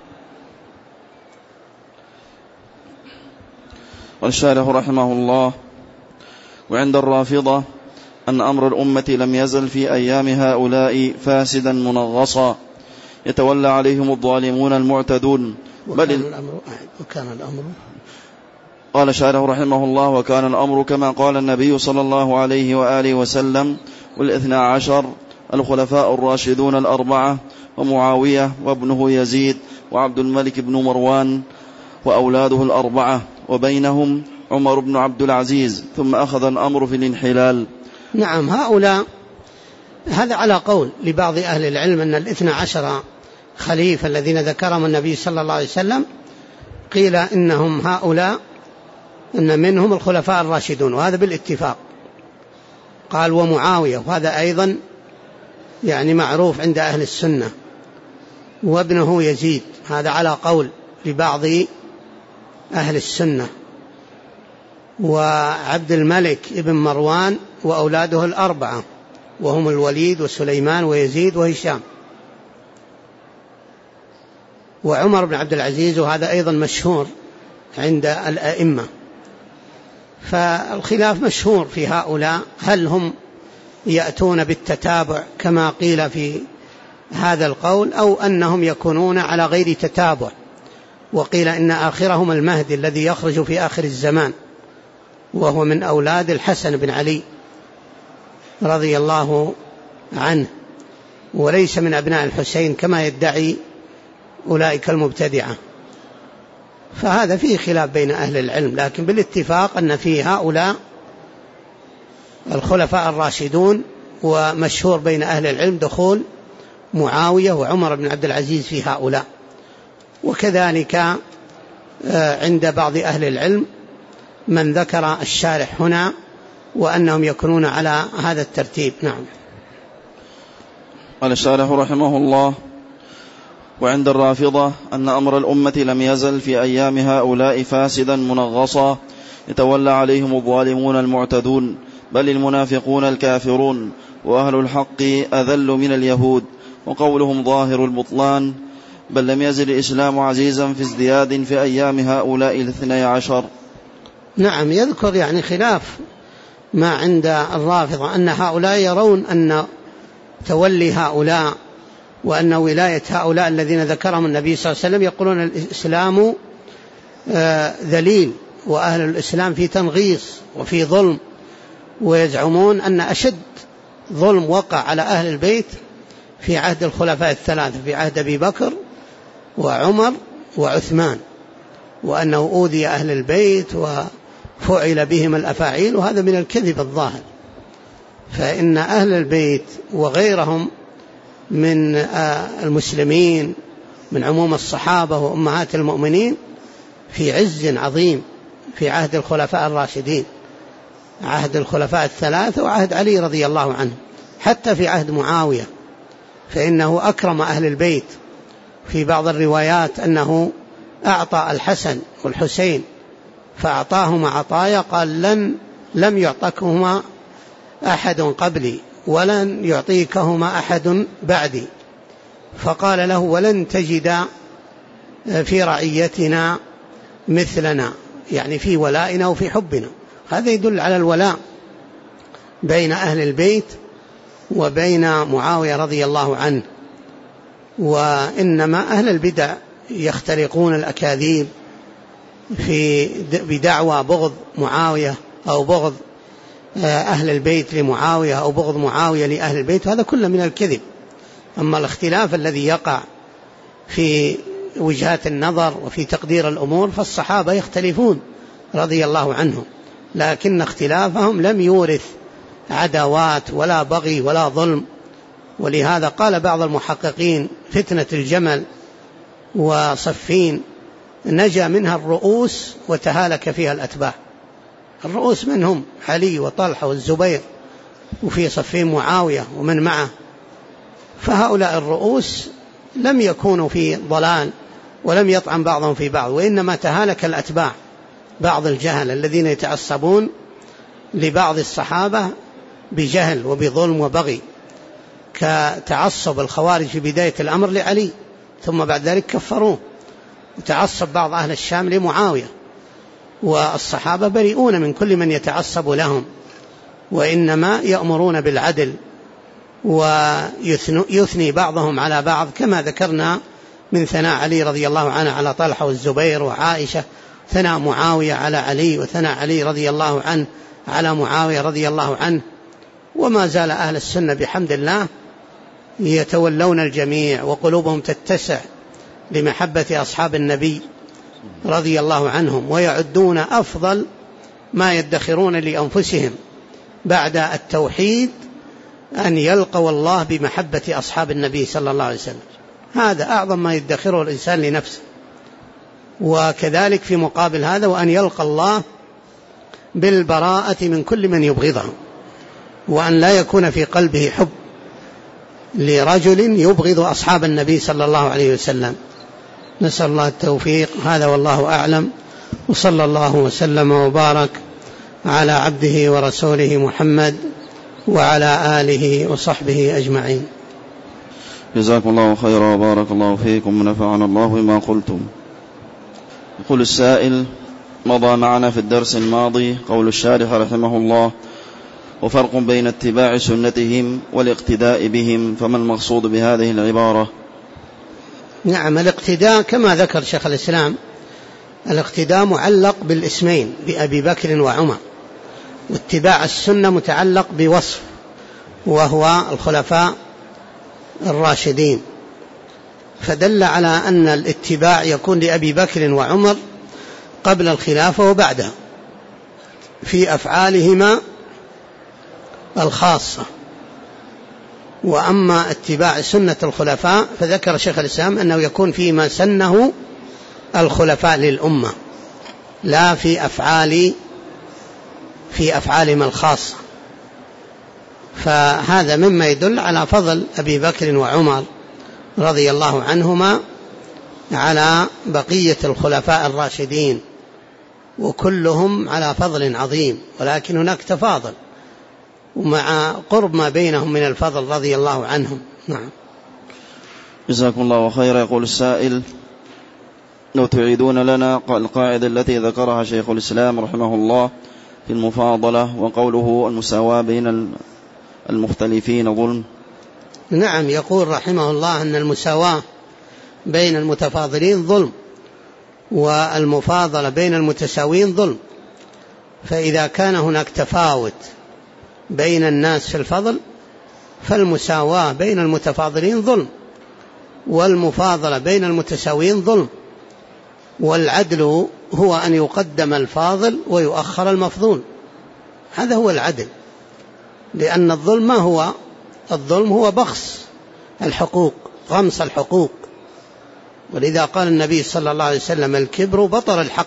والشارح رحمه الله: وعند الرافضة أن أمر الأمة لم يزل في أيام هؤلاء فاسدا منغصا يتولى عليهم الظالمون المعتدون. وكان الأمر قال الشارح رحمه الله: وكان الأمر كما قال النبي صلى الله عليه وآله وسلم: وال12 الخلفاء الراشدون الأربعة، ومعاوية وابنه يزيد وعبد الملك بن مروان وأولاده الأربعة، وبينهم عمر بن عبد العزيز، ثم أخذ الأمر في الانحلال. نعم، هؤلاء هذا على قول لبعض أهل العلم أن 12 خليفة الذين ذكرهم النبي صلى الله عليه وسلم قيل إنهم هؤلاء أن منهم الخلفاء الراشدون، وهذا بالاتفاق. قال: ومعاوية، وهذا أيضا يعني معروف عند أهل السنة، وابنه يزيد، هذا على قول لبعض أهل السنة، وعبد الملك ابن مروان وأولاده الأربعة، وهم الوليد وسليمان ويزيد وهشام، وعمر بن عبد العزيز، وهذا أيضا مشهور عند الأئمة. فالخلاف مشهور في هؤلاء، هل هم يأتون بالتتابع كما قيل في هذا القول، أو أنهم يكونون على غير تتابع. وقيل إن آخرهم المهدي الذي يخرج في آخر الزمان، وهو من أولاد الحسن بن علي رضي الله عنه، وليس من أبناء الحسين كما يدعي أولئك المبتدعة. فهذا فيه خلاف بين أهل العلم، لكن بالاتفاق أن فيه هؤلاء الخلفاء الراشدون، ومشهور بين أهل العلم دخول معاوية وعمر بن عبد العزيز في هؤلاء. وكذلك عند بعض أهل العلم من ذكر الشارح هنا وأنهم يكونون على هذا الترتيب. نعم. قال الشارح رحمه الله: وعند الرافضة أن أمر الأمة لم يزل في أيام هؤلاء فاسدا منغصا يتولى عليهم الظالمون المعتدون، بل المنافقون الكافرون، وأهل الحق أذل من اليهود، وقولهم ظاهر البطلان، بل لم يزل الإسلام عزيزا في ازدياد في أيام هؤلاء 12. نعم، يذكر يعني خلاف ما عند الرافضة، أن هؤلاء يرون أن تولي هؤلاء وأن ولاية هؤلاء الذين ذكرهم النبي صلى الله عليه وسلم، يقولون الإسلام ذليل وأهل الإسلام في تنغيص وفي ظلم، ويزعمون أن أشد ظلم وقع على أهل البيت في عهد الخلفاء الثلاثة، في عهد أبي بكر وعمر وعثمان، وأنه أوذي أهل البيت وفعل بهم الأفاعيل، وهذا من الكذب الظاهر. فإن أهل البيت وغيرهم من المسلمين من عموم الصحابة وأمهات المؤمنين في عز عظيم في عهد الخلفاء الراشدين، عهد الخلفاء الثلاثة وعهد علي رضي الله عنه، حتى في عهد معاوية فإنه أكرم أهل البيت. في بعض الروايات أنه أعطى الحسن والحسين فأعطاهما عطايا قال لم يعطكهما أحد قبلي ولن يعطيكهما أحد بعدي، فقال له: ولن تجد في رعيتنا مثلنا، يعني في ولائنا وفي حبنا. هذا يدل على الولاء بين أهل البيت وبين معاوية رضي الله عنه. وإنما أهل البدع يخترقون الأكاذيب بدعوى بغض معاوية أو بغض أهل البيت لمعاوية أو بغض معاوية لأهل البيت، هذا كله من الكذب. أما الاختلاف الذي يقع في وجهات النظر وفي تقدير الأمور فالصحابة يختلفون رضي الله عنهم، لكن اختلافهم لم يورث عداوات ولا بغي ولا ظلم. ولهذا قال بعض المحققين: فتنة الجمل وصفين نجا منها الرؤوس وتهالك فيها الأتباع. الرؤوس منهم علي وطلحة والزبير، وفي صفين معاوية ومن معه. فهؤلاء الرؤوس لم يكونوا في ضلال ولم يطعن بعضهم في بعض، وإنما تهالك الأتباع، بعض الجهل الذين يتعصبون لبعض الصحابة بجهل وبظلم وبغي، كتعصب الخوارج في بداية الأمر لعلي ثم بعد ذلك كفروه، وتعصب بعض أهل الشام لمعاوية. والصحابة بريئون من كل من يتعصب لهم، وإنما يأمرون بالعدل ويثني بعضهم على بعض، كما ذكرنا من ثناء علي رضي الله عنه على طلحة والزبير وعائشة، ثناء معاوية على علي، وثناء علي رضي الله عنه على معاوية رضي الله عنه. وما زال أهل السنة بحمد الله يتولون الجميع وقلوبهم تتسع لمحبة أصحاب النبي رضي الله عنهم، ويعدون أفضل ما يدخرون لأنفسهم بعد التوحيد أن يلقوا الله بمحبة أصحاب النبي صلى الله عليه وسلم. هذا أعظم ما يدخره الإنسان لنفسه. وكذلك في مقابل هذا وأن يلقى الله بالبراءة من كل من يبغضه، وأن لا يكون في قلبه حب لرجل يبغض أصحاب النبي صلى الله عليه وسلم. نسأل الله التوفيق. هذا والله أعلم، وصلى الله وسلم وبارك على عبده ورسوله محمد وعلى آله وصحبه أجمعين. جزاكم الله خيرا وبارك الله فيكم ونفعنا الله بما قلتم. يقول السائل: مضى معنا في الدرس الماضي قول الشارح رحمه الله: وفرق بين اتباع سنتهم والاقتداء بهم، فما المقصود بهذه العبارة؟ نعم، الاقتداء كما ذكر شيخ الإسلام، الاقتداء معلق بالاسمين بأبي بكر وعمر، واتباع السنة متعلق بوصف وهو الخلفاء الراشدين، فدل على أن الاتباع يكون لأبي بكر وعمر قبل الخلافة وبعدها في أفعالهما الخاصة. وأما اتباع سنة الخلفاء فذكر شيخ الإسلام أنه يكون فيما سنه الخلفاء للأمة، لا في أفعالهم الخاصة. فهذا مما يدل على فضل أبي بكر وعمر رضي الله عنهما على بقية الخلفاء الراشدين، وكلهم على فضل عظيم، ولكن هناك تفاضل ومع قرب ما بينهم من الفضل رضي الله عنهم. نعم. جزاكم الله خيرا. يقول السائل: لو تعيدون لنا القاعدة التي ذكرها شيخ الإسلام رحمه الله في المفاضلة وقوله المساواة بين المختلفين ظلم. نعم، يقول رحمه الله أن المساواة بين المتفاضلين ظلم، والمفاضلة بين المتساوين ظلم. فإذا كان هناك تفاوت بين الناس في الفضل فالمساواة بين المتفاضلين ظلم، والمفاضلة بين المتساوين ظلم. والعدل هو أن يقدم الفاضل ويؤخر المفضول، هذا هو العدل. لأن الظلم ما هو؟ الظلم هو بخس الحقوق، غمس الحقوق. ولذا قال النبي صلى الله عليه وسلم: الكبر بطر الحق.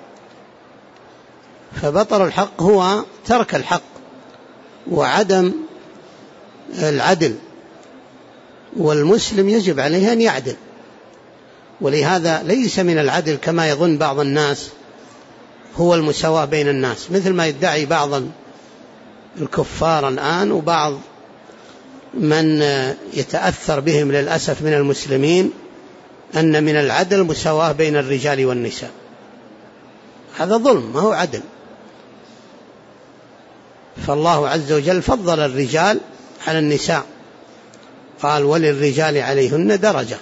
فبطر الحق هو ترك الحق وعدم العدل، والمسلم يجب عليه أن يعدل. ولهذا ليس من العدل كما يظن بعض الناس هو المساواة بين الناس، مثل ما يدعي بعض الكفار الآن وبعض من يتأثر بهم للأسف من المسلمين أن من العدل مساواة بين الرجال والنساء. هذا ظلم، ما هو عدل. فالله عز وجل فضل الرجال على النساء، قال وللرجال عليهن درجة،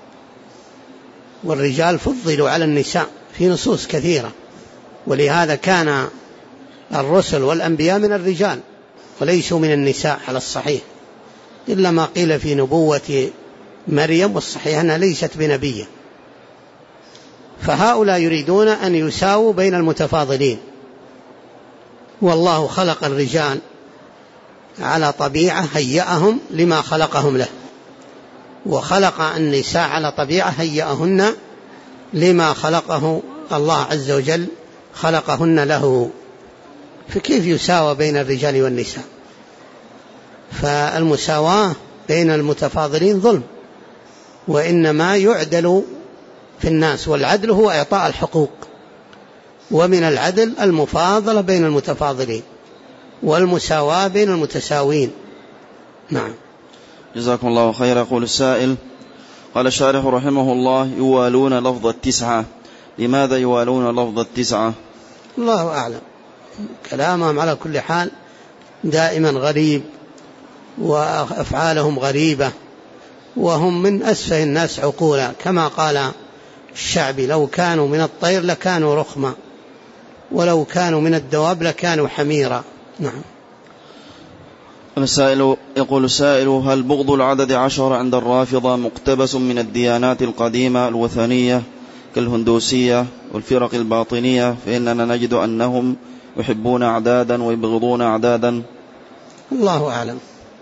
والرجال فضلوا على النساء في نصوص كثيرة، ولهذا كان الرسل والأنبياء من الرجال وليسوا من النساء على الصحيح، إلا ما قيل في نبوة مريم، والصحيح أنها ليست بنبية. فهؤلاء يريدون أن يساووا بين المتفاضلين، والله خلق الرجال على طبيعة هيأهم لما خلقهم له، وخلق النساء على طبيعة هيأهن لما خلقه الله عز وجل خلقهن له، فكيف يساوى بين الرجال والنساء؟ فالمساواة بين المتفاضلين ظلم، وإنما يعدل في الناس، والعدل هو إعطاء الحقوق، ومن العدل المفاضلة بين المتفاضلين والمساواة بين المتساوين. نعم. جزاكم الله خيرا. يقول السائل: قال الشارح رحمه الله: يوالون لفظ التسعة، لماذا يوالون لفظ التسعة؟ الله أعلم، كلامهم على كل حال دائما غريب، وأفعالهم غريبة، وهم من أسفه الناس عقولا، كما قال الشعبي: لو كانوا من الطير لكانوا رخما، ولو كانوا من الدواب لكانوا حميرا. نعم. يقول السائل: هل بغض العدد 10 عند الرافضة مقتبس من الديانات القديمة الوثنية كالهندوسية والفرق الباطنية؟ فإننا نجد أنهم يحبون أعدادا ويبغضون أعدادا. الله أعلم.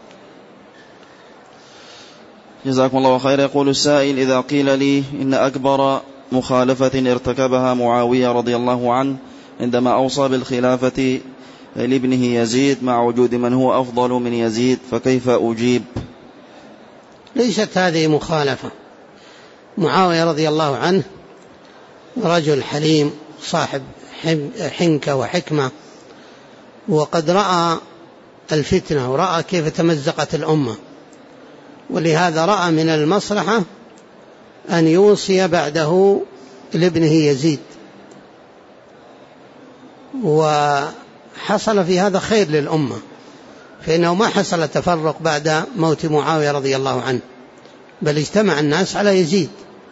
جزاكم الله خير. يقول السائل: إذا قيل لي إن أكبر مخالفة ارتكبها معاوية رضي الله عنه عندما أوصى بالخلافة لابنه يزيد مع وجود من هو أفضل من يزيد، فكيف أجيب؟ ليست هذه مخالفة. معاوية رضي الله عنه رجل حليم صاحب حنكة وحكمة، وقد رأى الفتنة ورأى كيف تمزقت الأمة، ولهذا رأى من المصلحة أن يوصي بعده لابنه يزيد، وحصل في هذا خير للأمة، فإنه ما حصل تفرق بعد موت معاوية رضي الله عنه، بل اجتمع الناس على يزيد.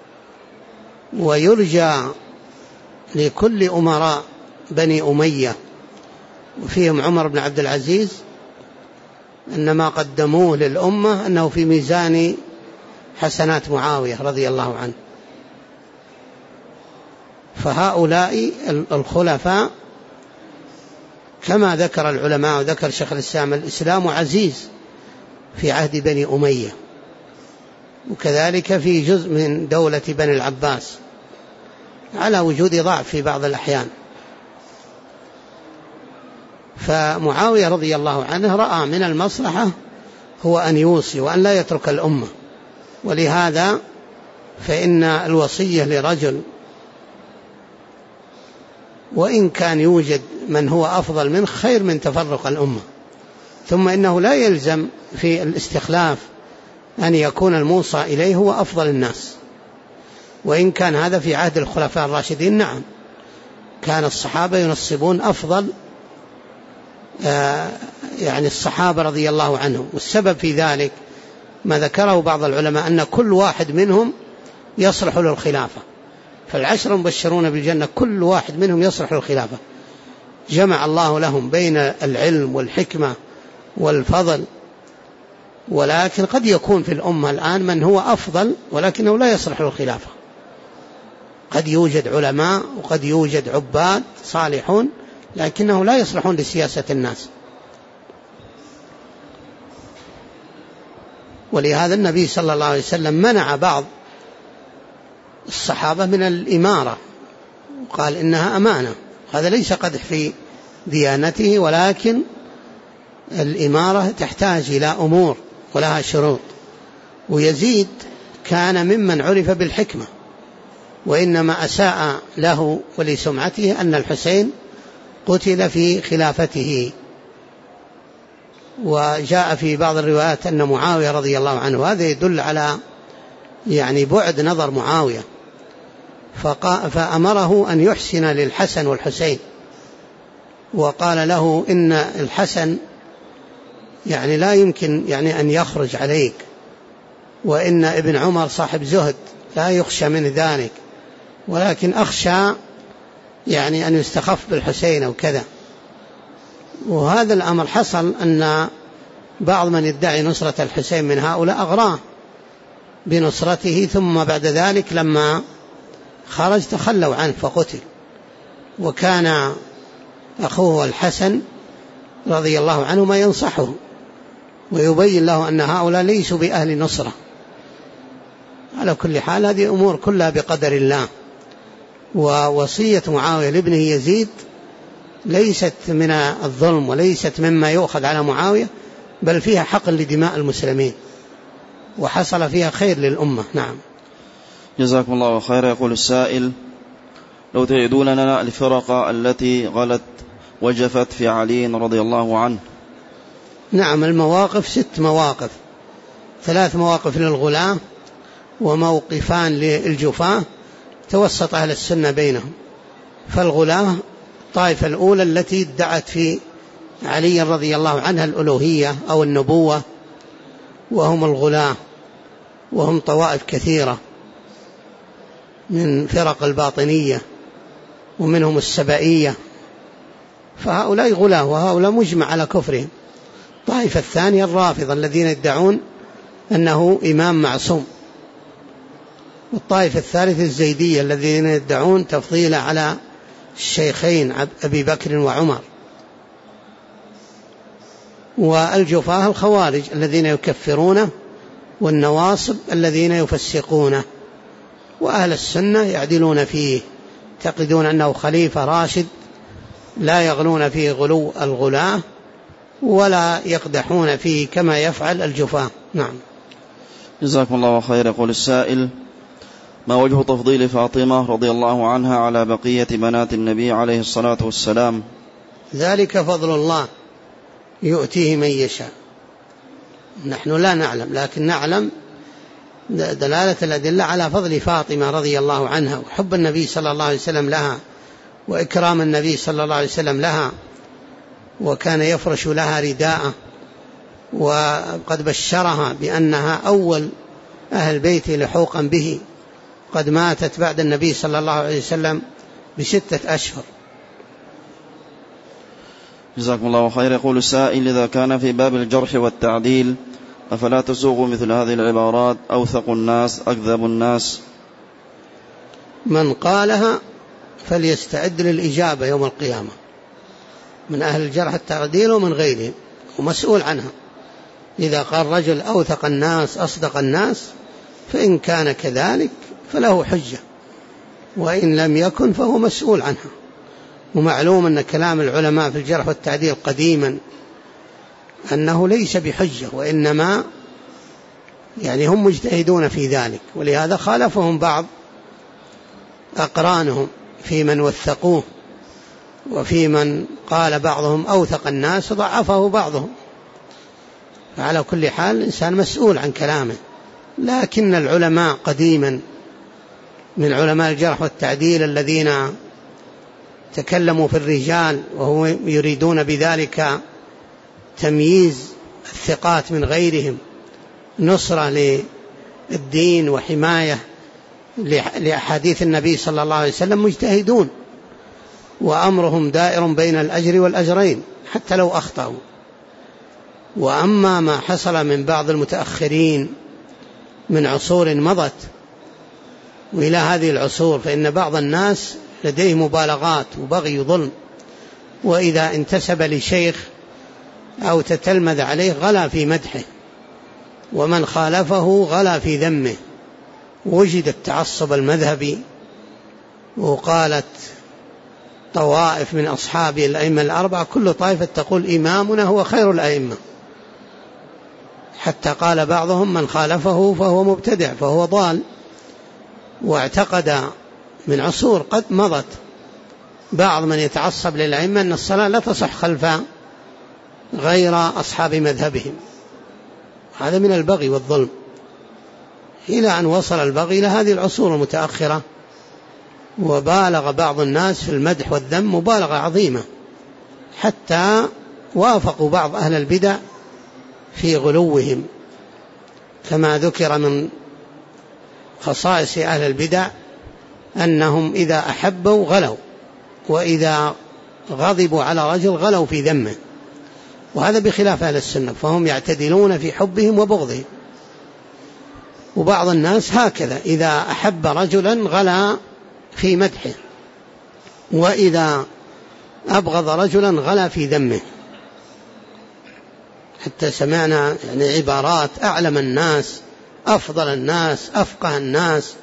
ويرجى لكل أمراء بني أمية وفيهم عمر بن عبد العزيز أن ما قدموه للأمة أنه في ميزان حسنات معاوية رضي الله عنه. فهؤلاء الخلفاء كما ذكر العلماء وذكر شيخ الإسلام عزيز في عهد بني أمية، وكذلك في جزء من دولة بني العباس، على وجود ضعف في بعض الأحيان. فمعاوية رضي الله عنه رأى من المصلحة هو أن يوصي وأن لا يترك الأمة، ولهذا فإن الوصية لرجل وإن كان يوجد من هو أفضل منه خير من تفرق الأمة. ثم إنه لا يلزم في الاستخلاف أن يكون الموصى إليه هو أفضل الناس، وإن كان هذا في عهد الخلفاء الراشدين. نعم، كان الصحابة ينصبون أفضل يعني الصحابة رضي الله عنهم، والسبب في ذلك ما ذكره بعض العلماء أن كل واحد منهم يصلح للخلافة، فالعشر المبشرون بالجنة كل واحد منهم يصلح للخلافة، جمع الله لهم بين العلم والحكمة والفضل. ولكن قد يكون في الأمة الآن من هو أفضل ولكنه لا يصلح للخلافة، قد يوجد علماء وقد يوجد عباد صالحون لكنه لا يصلحون لسياسة الناس. ولهذا النبي صلى الله عليه وسلم منع بعض الصحابة من الإمارة وقال إنها أمانة، هذا ليس قدح في ديانته، ولكن الإمارة تحتاج إلى أمور ولها شروط. ويزيد كان ممن عرف بالحكمة، وإنما أساء له ولسمعته أن الحسين قتل في خلافته. وجاء في بعض الروايات أن معاوية رضي الله عنه، هذا يدل على يعني بعد نظر معاوية، فأمره أن يحسن للحسن والحسين، وقال له إن الحسن يعني لا يمكن يعني أن يخرج عليك، وإن ابن عمر صاحب زهد لا يخشى من ذلك، ولكن أخشى يعني أن يستخف بالحسين أو كذا. وهذا الأمر حصل أن بعض من يدعي نصرة الحسين من هؤلاء أغراه بنصرته، ثم بعد ذلك لما خرج تخلوا عنه فقتل. وكان أخوه الحسن رضي الله عنهما ينصحه ويبين له أن هؤلاء ليسوا بأهل نصرة. على كل حال هذه أمور كلها بقدر الله. ووصية معاوية لابنه يزيد ليست من الظلم وليست مما يؤخذ على معاوية، بل فيها حقن لدماء المسلمين وحصل فيها خير للأمة. نعم. جزاكم الله خيرا. يقول السائل: لو تعيدون لنا الفرق التي غلت وجفت في علي رضي الله عنه. نعم، المواقف 6 مواقف، 3 مواقف للغلاة وموقفان للجفاة، توسط أهل السنة بينهم. فالغلاة الطائفة الأولى التي ادعت في علي رضي الله عنه الألوهية أو النبوة، وهم الغلاة، وهم طوائف كثيرة من فرق الباطنية ومنهم السبائية، فهؤلاء غلاة وهؤلاء مجمع على كفرهم. الطائفة الثانية الرافضة الذين يدعون أنه إمام معصوم. والطائفة الثالثة الزيدية الذين يدعون تفضيل على الشيخين أبي بكر وعمر. والجفاة الخوارج الذين يكفرونه، والنواصب الذين يفسقونه. وأهل السنة يعدلون فيه، يعتقدون أنه خليفة راشد لا يغلون فيه غلو الغلاة ولا يقدحون فيه كما يفعل الجفاة. نعم. جزاكم الله خير. يقول السائل: ما وجه تفضيل فاطمة رضي الله عنها على بقية بنات النبي عليه الصلاة والسلام؟ ذلك فضل الله يؤتيه من يشاء. نحن لا نعلم، لكن نعلم دلالة الأدلة على فضل فاطمة رضي الله عنها، وحب النبي صلى الله عليه وسلم لها، وإكرام النبي صلى الله عليه وسلم لها، وكان يفرش لها رداءه، وقد بشرها بأنها أول أهل بيته لحوقا به، قد ماتت بعد النبي صلى الله عليه وسلم ب6 أشهر. جزاكم الله خير. يقول السائل: إذا كان في باب الجرح والتعديل أفلا تسوغ مثل هذه العبارات: أوثق الناس، أكذب الناس؟ من قالها فليستعد للإجابة يوم القيامة، من أهل الجرح التعديل ومن غيرهم، ومسؤول عنها. إذا قال رجل أوثق الناس أصدق الناس، فإن كان كذلك فله حجة، وإن لم يكن فهو مسؤول عنها. ومعلوم أن كلام العلماء في الجرح والتعديل قديما أنه ليس بحجة، وإنما يعني هم مجتهدون في ذلك، ولهذا خالفهم بعض أقرانهم في من وثقوه، وفي من قال بعضهم أوثق الناس ضعفه بعضهم. فعلى كل حال الإنسان مسؤول عن كلامه. لكن العلماء قديما من علماء الجرح والتعديل الذين تكلموا في الرجال وهم يريدون بذلك تمييز الثقات من غيرهم، نصرة للدين وحماية لأحاديث النبي صلى الله عليه وسلم، مجتهدون، وأمرهم دائر بين الأجر والأجرين حتى لو أخطأوا. وأما ما حصل من بعض المتأخرين من عصور مضت وإلى هذه العصور، فإن بعض الناس لديه مبالغات وبغي وظلم، وإذا انتسب لشيخ أو تتلمذ عليه غلا في مدحه، ومن خالفه غلا في ذمه. وجد التعصب المذهبي، وقالت طوائف من أصحاب الأئمة الأربعة كل طائفة تقول إمامنا هو خير الأئمة، حتى قال بعضهم من خالفه فهو مبتدع فهو ضال. واعتقد من عصور قد مضت بعض من يتعصب للأئمة أن الصلاة لا تصح خلف غير أصحاب مذهبهم. هذا من البغي والظلم، إلى أن وصل البغي إلى هذه العصور المتأخرة، وبالغ بعض الناس في المدح والذم مبالغة عظيمة، حتى وافقوا بعض أهل البدع في غلوهم، كما ذكر من خصائص أهل البدع أنهم إذا أحبوا غلوا، وإذا غضبوا على رجل غلوا في ذمه، وهذا بخلاف أهل السنة، فهم يعتدلون في حبهم وبغضهم. وبعض الناس هكذا، إذا أحب رجلا غلا في مدحه، وإذا أبغض رجلا غلا في ذمه. حتى سمعنا يعني عبارات: أعلم الناس، أفضل الناس، أفقه الناس،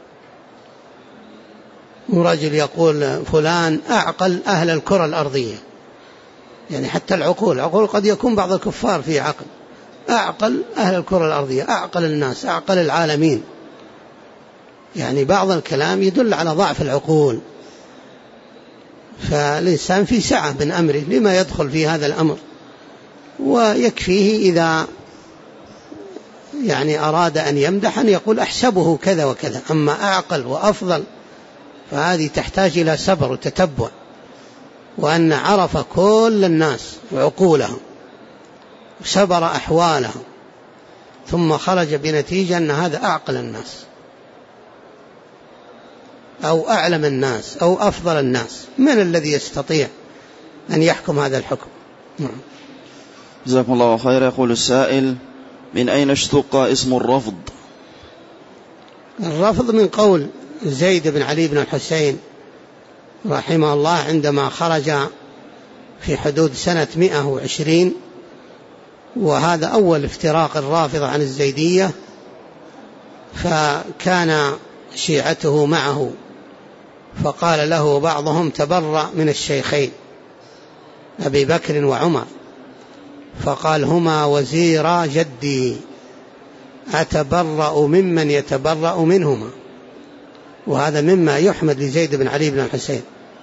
ورجل يقول فلان أعقل أهل الكرة الأرضية، يعني حتى العقول قد يكون بعض الكفار فيه عقل، أعقل أهل الكرة الأرضية، أعقل الناس، أعقل العالمين. يعني بعض الكلام يدل على ضعف العقول، فالإنسان في سعة من أمره لما يدخل في هذا الأمر، ويكفيه إذا يعني أراد أن يمدح أن يقول أحسبه كذا وكذا. أما أعقل وأفضل فهذه تحتاج إلى صبر وتتبع، وأن عرف كل الناس وعقولهم وسبر أحوالهم، ثم خرج بنتيجة أن هذا أعقل الناس أو أعلم الناس أو أفضل الناس. من الذي يستطيع أن يحكم هذا الحكم؟ جزاكم الله خير. يقول السائل: من أين اشتق اسم الرفض؟ الرفض من قول زيد بن علي بن الحسين رحمه الله عندما خرج في حدود سنة 120، وهذا أول افتراق الرافضة عن الزيدية، فكان شيعته معه، فقال له بعضهم: تبرأ من الشيخين أبي بكر وعمر، فقال: هما وزيرا جدي، أتبرأ ممن يتبرأ منهما. وهذا مما يحمد لزيد بن علي بن الحسين.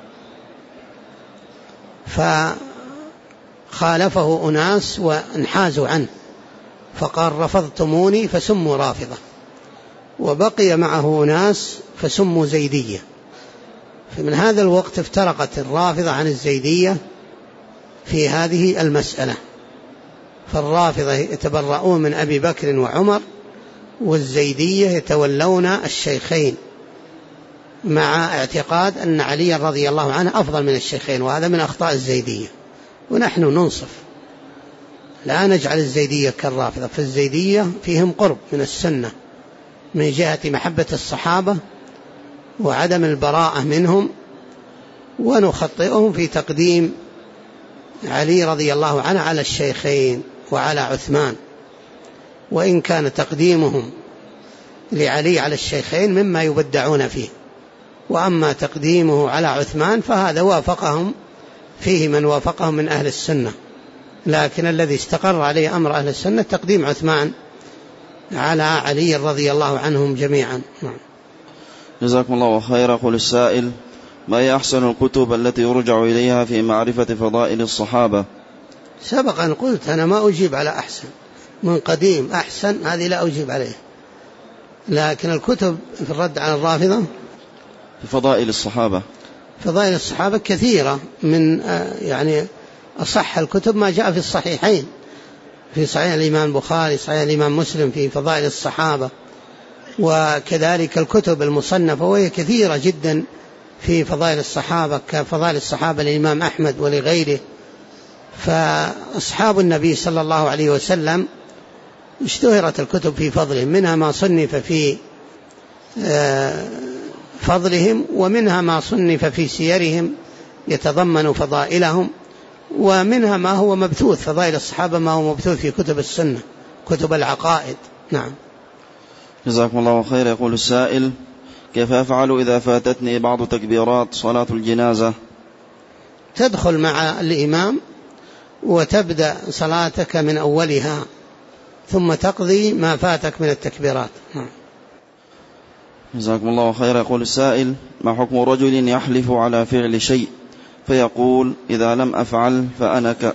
فخالفه أناس وانحازوا عنه، فقال: رفضتموني فسموا رافضة، وبقي معه ناس فسموا زيدية. فمن هذا الوقت افترقت الرافضة عن الزيدية في هذه المسألة، فالرافضة يتبرؤون من أبي بكر وعمر، والزيدية يتولون الشيخين، مع اعتقاد أن علي رضي الله عنه أفضل من الشيخين، وهذا من أخطاء الزيدية. ونحن ننصف، لا نجعل الزيدية كالرافضة، فالزيدية فيهم قرب من السنة من جهة محبة الصحابة وعدم البراءة منهم، ونخطئهم في تقديم علي رضي الله عنه على الشيخين وعلى عثمان، وإن كان تقديمهم لعلي على الشيخين مما يبدعون فيه. وأما تقديمه على عثمان فهذا وافقهم فيه من وافقهم من أهل السنة، لكن الذي استقر عليه أمر أهل السنة تقديم عثمان على علي رضي الله عنهم جميعا. جزاكم الله خيرا. يقول السائل: ما هي أحسن الكتب التي يرجع إليها في معرفة فضائل الصحابة؟ سبق أن قلت أنا ما أجيب على أحسن، من قديم أحسن هذه لا أجيب عليه، لكن الكتب في الرد على الرافضة في فضائل الصحابة، فضائل الصحابة كثيرة، من يعني أصح الكتب ما جاء في الصحيحين، في صحيح الإمام البخاري، صحيح الإمام مسلم، في فضائل الصحابة، وكذلك الكتب المصنفة وهي كثيرة جدا في فضائل الصحابة، كفضائل الصحابة للإمام أحمد ولغيره. فأصحاب النبي صلى الله عليه وسلم اشتهرت الكتب في فضلهم، منها ما صنف في فضلهم، ومنها ما صنف في سيرهم يتضمن فضائلهم، ومنها ما هو مبثوث، فضائل الصحابة ما هو مبثوث في كتب السنة، كتب العقائد. نعم. جزاكم الله خير. يقول السائل: كيف أفعل إذا فاتتني بعض تكبيرات صلاة الجنازة؟ تدخل مع الإمام وتبدأ صلاتك من أولها، ثم تقضي ما فاتك من التكبيرات. جزاكم الله خير. يقول السائل: ما حكم رجل يحلف على فعل شيء فيقول إذا لم أفعل فأنا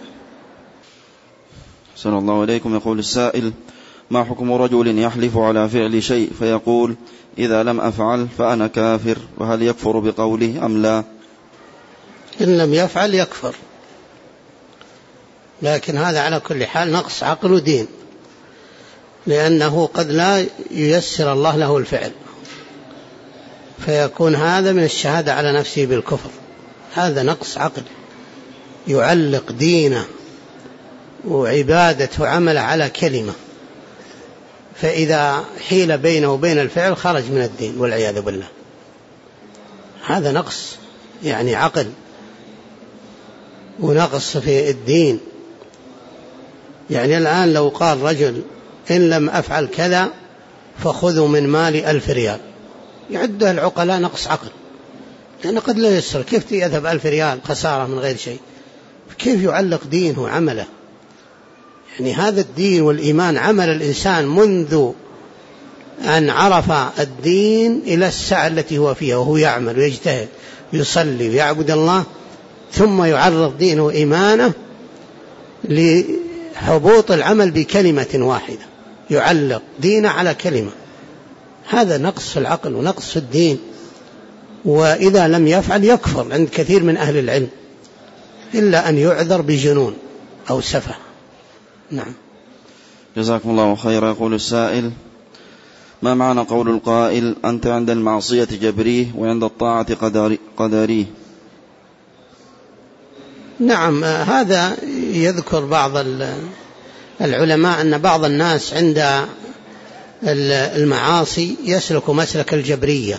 صلى الله عليكم. يقول السائل: ما حكم رجل يحلف على فعل شيء فيقول إذا لم أفعل فأنا كافر، وهل يكفر بقوله أم لا؟ إن لم يفعل يكفر، لكن هذا على كل حال نقص عقل ودين، لأنه قد لا ييسر الله له الفعل، فيكون هذا من الشهادة على نفسه بالكفر. هذا نقص عقل، يعلق دينه وعبادته وعمله على كلمة، فإذا حيل بينه وبين الفعل خرج من الدين والعياذ بالله. هذا نقص يعني عقل ونقص في الدين. يعني الآن لو قال رجل إن لم أفعل كذا فخذوا من مالي 1000 ريال، يعده العقلاء نقص عقل، لأنه قد لا يسر، كيف يذهب 1000 ريال خسارة من غير شيء؟ كيف يعلق دينه وعمله؟ يعني هذا الدين والإيمان عمل الإنسان منذ أن عرف الدين إلى الساعة التي هو فيها، وهو يعمل ويجتهد ويصلي ويعبد الله، ثم يعرض دينه وإيمانه لحبوط العمل بكلمة واحدة، يعلق دينه على كلمة. هذا نقص في العقل ونقص في الدين، وإذا لم يفعل يكفر عند كثير من أهل العلم، إلا أن يعذر بجنون أو سفه. نعم. جزاكم الله خيرا. يقول السائل: ما معنى قول القائل أنت عند المعصية جبريه وعند الطاعة قدريه؟ نعم، هذا يذكر بعض العلماء أن بعض الناس عند المعاصي يسلك مسلك الجبرية،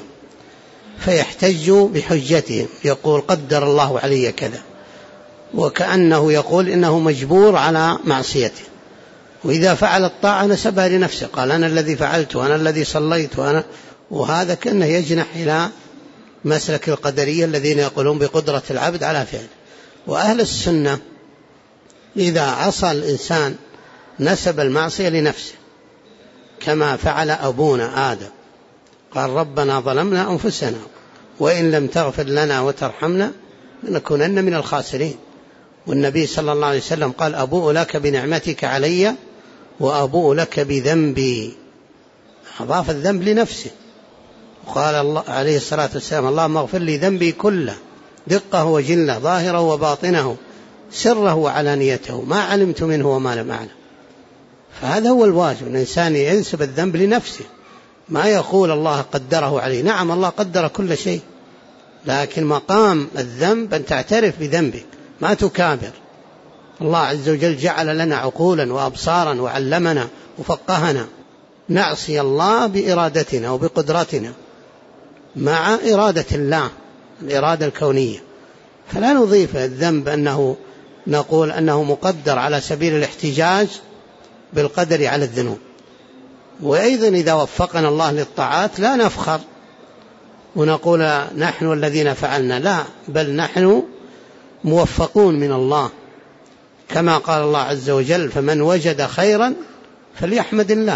فيحتج بحجتهم، يقول قدر الله علي كذا، وكأنه يقول إنه مجبور على معصيته، وإذا فعل الطاعة نسبها لنفسه، قال أنا الذي فعلت وأنا الذي صليت وهذا كأنه يجنح إلى مسلك القدرية الذين يقولون بقدرة العبد على فعله. وأهل السنة إذا عصى الإنسان نسب المعصية لنفسه، كما فعل أبونا آدم، قال ربنا ظلمنا أنفسنا وإن لم تغفر لنا وترحمنا لنكونن من الخاسرين. والنبي صلى الله عليه وسلم قال أبوء لك بنعمتك علي وأبوء لك بذنبي، أضاف الذنب لنفسه. وقال الله عليه الصلاة والسلام اللهم اغفر لي ذنبي كله دقه وجله ظاهره وباطنه سره وعلانيته ما علمت منه وما لم أعلم. فهذا هو الواجب، أن الإنسان ينسب الذنب لنفسه، ما يقول الله قدره عليه. نعم الله قدر كل شيء، لكن مقام الذنب أن تعترف بذنبك، ما تكابر. الله عز وجل جعل لنا عقولا وأبصارا وعلمنا وفقهنا، نعصي الله بإرادتنا وبقدرتنا مع إرادة الله الإرادة الكونية، فلا نضيف الذنب أنه نقول أنه مقدر على سبيل الاحتجاج بالقدر على الذنوب. وأيضا إذا وفقنا الله للطاعات لا نفخر ونقول نحن الذين فعلنا، لا، بل نحن موفقون من الله، كما قال الله عز وجل فمن وجد خيرا فليحمد الله.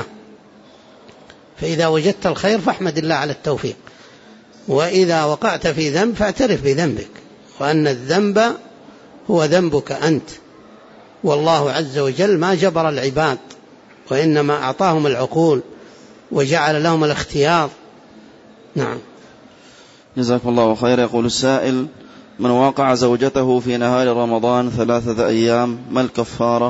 فإذا وجدت الخير فاحمد الله على التوفيق، وإذا وقعت في ذنب فاعترف بذنبك، وأن الذنب هو ذنبك أنت، والله عز وجل ما جبر العباد وإنما أعطاهم العقول وجعل لهم الاختيار. نعم. جزاكم الله خير. يقول السائل: من واقع زوجته في نهار رمضان 3 أيام ما الكفارة؟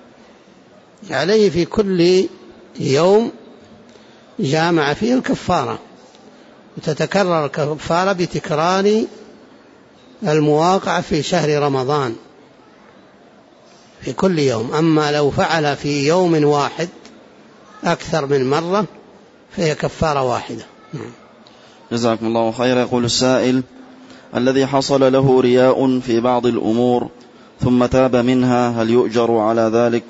عليه في كل يوم جامع فيه الكفارة، وتتكرر الكفارة بتكرار المواقع في شهر رمضان في كل يوم. أما لو فعل في يوم واحد أكثر من مرة فهي كفارة واحدة. جزاكم الله خير. يقول السائل: الذي حصل له رياء في بعض الأمور ثم تاب منها هل يؤجر على ذلك؟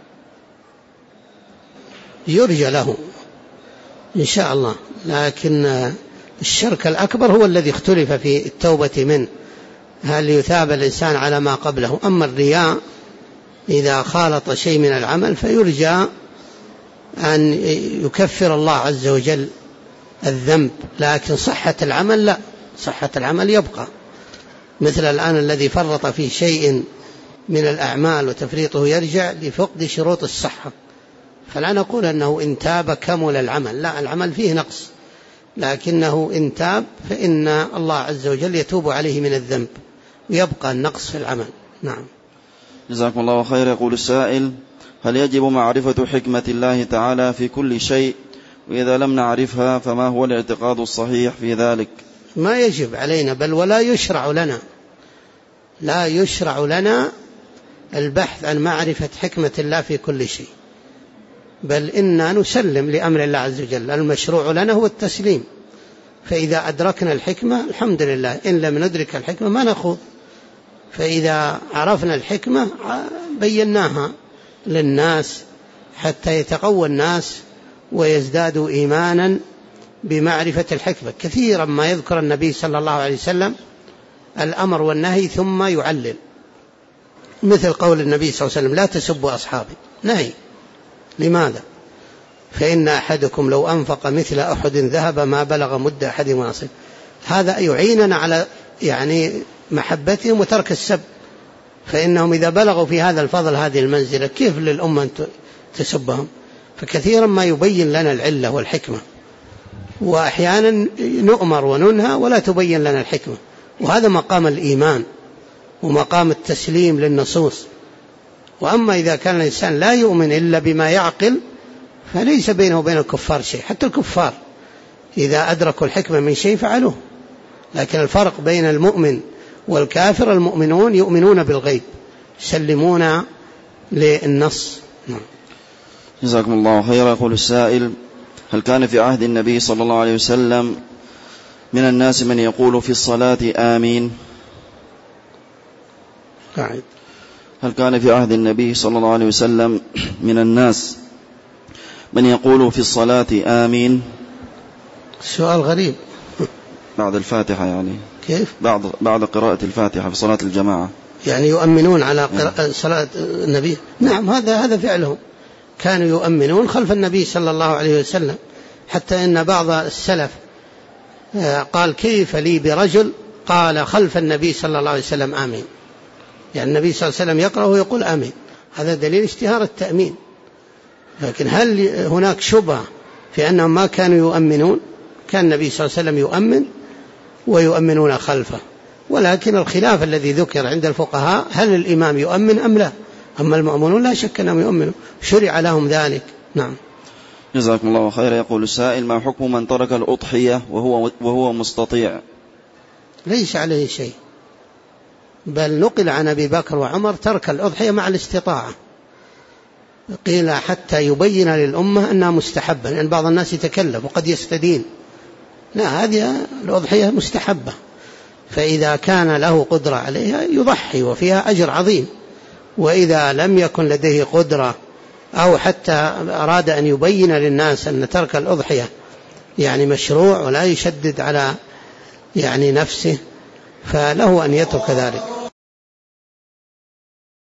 يرجى له إن شاء الله، لكن الشرك الأكبر هو الذي اختلف في التوبة منه، هل يثاب الإنسان على ما قبله. أما الرياء إذا خالط شيء من العمل فيرجى أن يكفر الله عز وجل الذنب، لكن صحة العمل لا، صحة العمل يبقى. مثل الآن الذي فرط في شيء من الأعمال وتفريطه يرجع لفقد شروط الصحة، فلا نقول أنه إن تاب كمل العمل، لا، العمل فيه نقص، لكنه إن تاب فإن الله عز وجل يتوب عليه من الذنب ويبقى النقص في العمل. نعم. جزاكم الله خير. يقول السائل: هل يجب معرفة حكمة الله تعالى في كل شيء؟ وإذا لم نعرفها فما هو الاعتقاد الصحيح في ذلك؟ ما يجب علينا، بل ولا يشرع لنا، لا يشرع لنا البحث عن معرفة حكمة الله في كل شيء، بل إنا نسلم لأمر الله عز وجل. المشروع لنا هو التسليم، فإذا أدركنا الحكمة الحمد لله، إن لم ندرك الحكمة ما نخوض. فإذا عرفنا الحكمة بيناها للناس حتى يتقوى الناس ويزدادوا إيمانا بمعرفة الحكمة. كثيرا ما يذكر النبي صلى الله عليه وسلم الأمر والنهي ثم يعلل، مثل قول النبي صلى الله عليه وسلم: لا تسبوا أصحابي، نهي. لماذا؟ فإن أحدكم لو أنفق مثل أحد ذهب ما بلغ مد أحد ونصيب. هذا يعيننا على محبتهم وترك السب، فإنهم إذا بلغوا في هذا الفضل هذه المنزلة كيف للأمة أن تسبهم؟ فكثيرا ما يبين لنا العلة والحكمة، وأحيانا نؤمر وننهى ولا تبين لنا الحكمة، وهذا مقام الإيمان ومقام التسليم للنصوص. وأما إذا كان الإنسان لا يؤمن إلا بما يعقل فليس بينه وبين الكفار شيء. حتى الكفار إذا أدركوا الحكمة من شيء فعلوه، لكن الفرق بين المؤمن والكافر: المؤمنون يؤمنون بالغيب، يسلمون للنص. جزاكم الله خيرا. يقول السائل: هل كان في عهد النبي صلى الله عليه وسلم من الناس من يقول في الصلاة آمين؟ هل كان في عهد النبي صلى الله عليه وسلم من الناس من يقول في الصلاة آمين؟ سؤال غريب. بعد الفاتحة يعني. كيف؟ بعد قراءة الفاتحة في صلاة الجماعة، يعني يؤمنون على قراءة صلاة النبي. نعم، هذا فعلهم، كانوا يؤمنون خلف النبي صلى الله عليه وسلم، حتى إن بعض السلف قال: كيف لي برجل قال خلف النبي صلى الله عليه وسلم آمين، يعني النبي صلى الله عليه وسلم يقرأ ويقول آمين. هذا دليل اشتهار التأمين. لكن هل هناك شبهة في أنهم ما كانوا يؤمنون؟ كان النبي صلى الله عليه وسلم يؤمن ويؤمنون خلفه، ولكن الخلاف الذي ذكر عند الفقهاء هل الإمام يؤمن أم لا. أما المأمونون لا شك أنهم يؤمنون، شرع لهم ذلك. نعم. جزاكم الله خيرا. يقول السائل: ما حكم من ترك الأضحية وهو مستطيع؟ ليس عليه شيء، بل نقل عن أبي بكر وعمر ترك الأضحية مع الاستطاعة، قيل حتى يبين للأمة أنها مستحبة، لأن بعض الناس يتكلف وقد يستدين. لا، هذه الأضحية مستحبة، فإذا كان له قدرة عليها يضحي وفيها أجر عظيم. وإذا لم يكن لديه قدرة أو حتى أراد أن يبين للناس أن ترك الأضحية يعني مشروع ولا يشدد على يعني نفسه، فله أن يترك ذلك.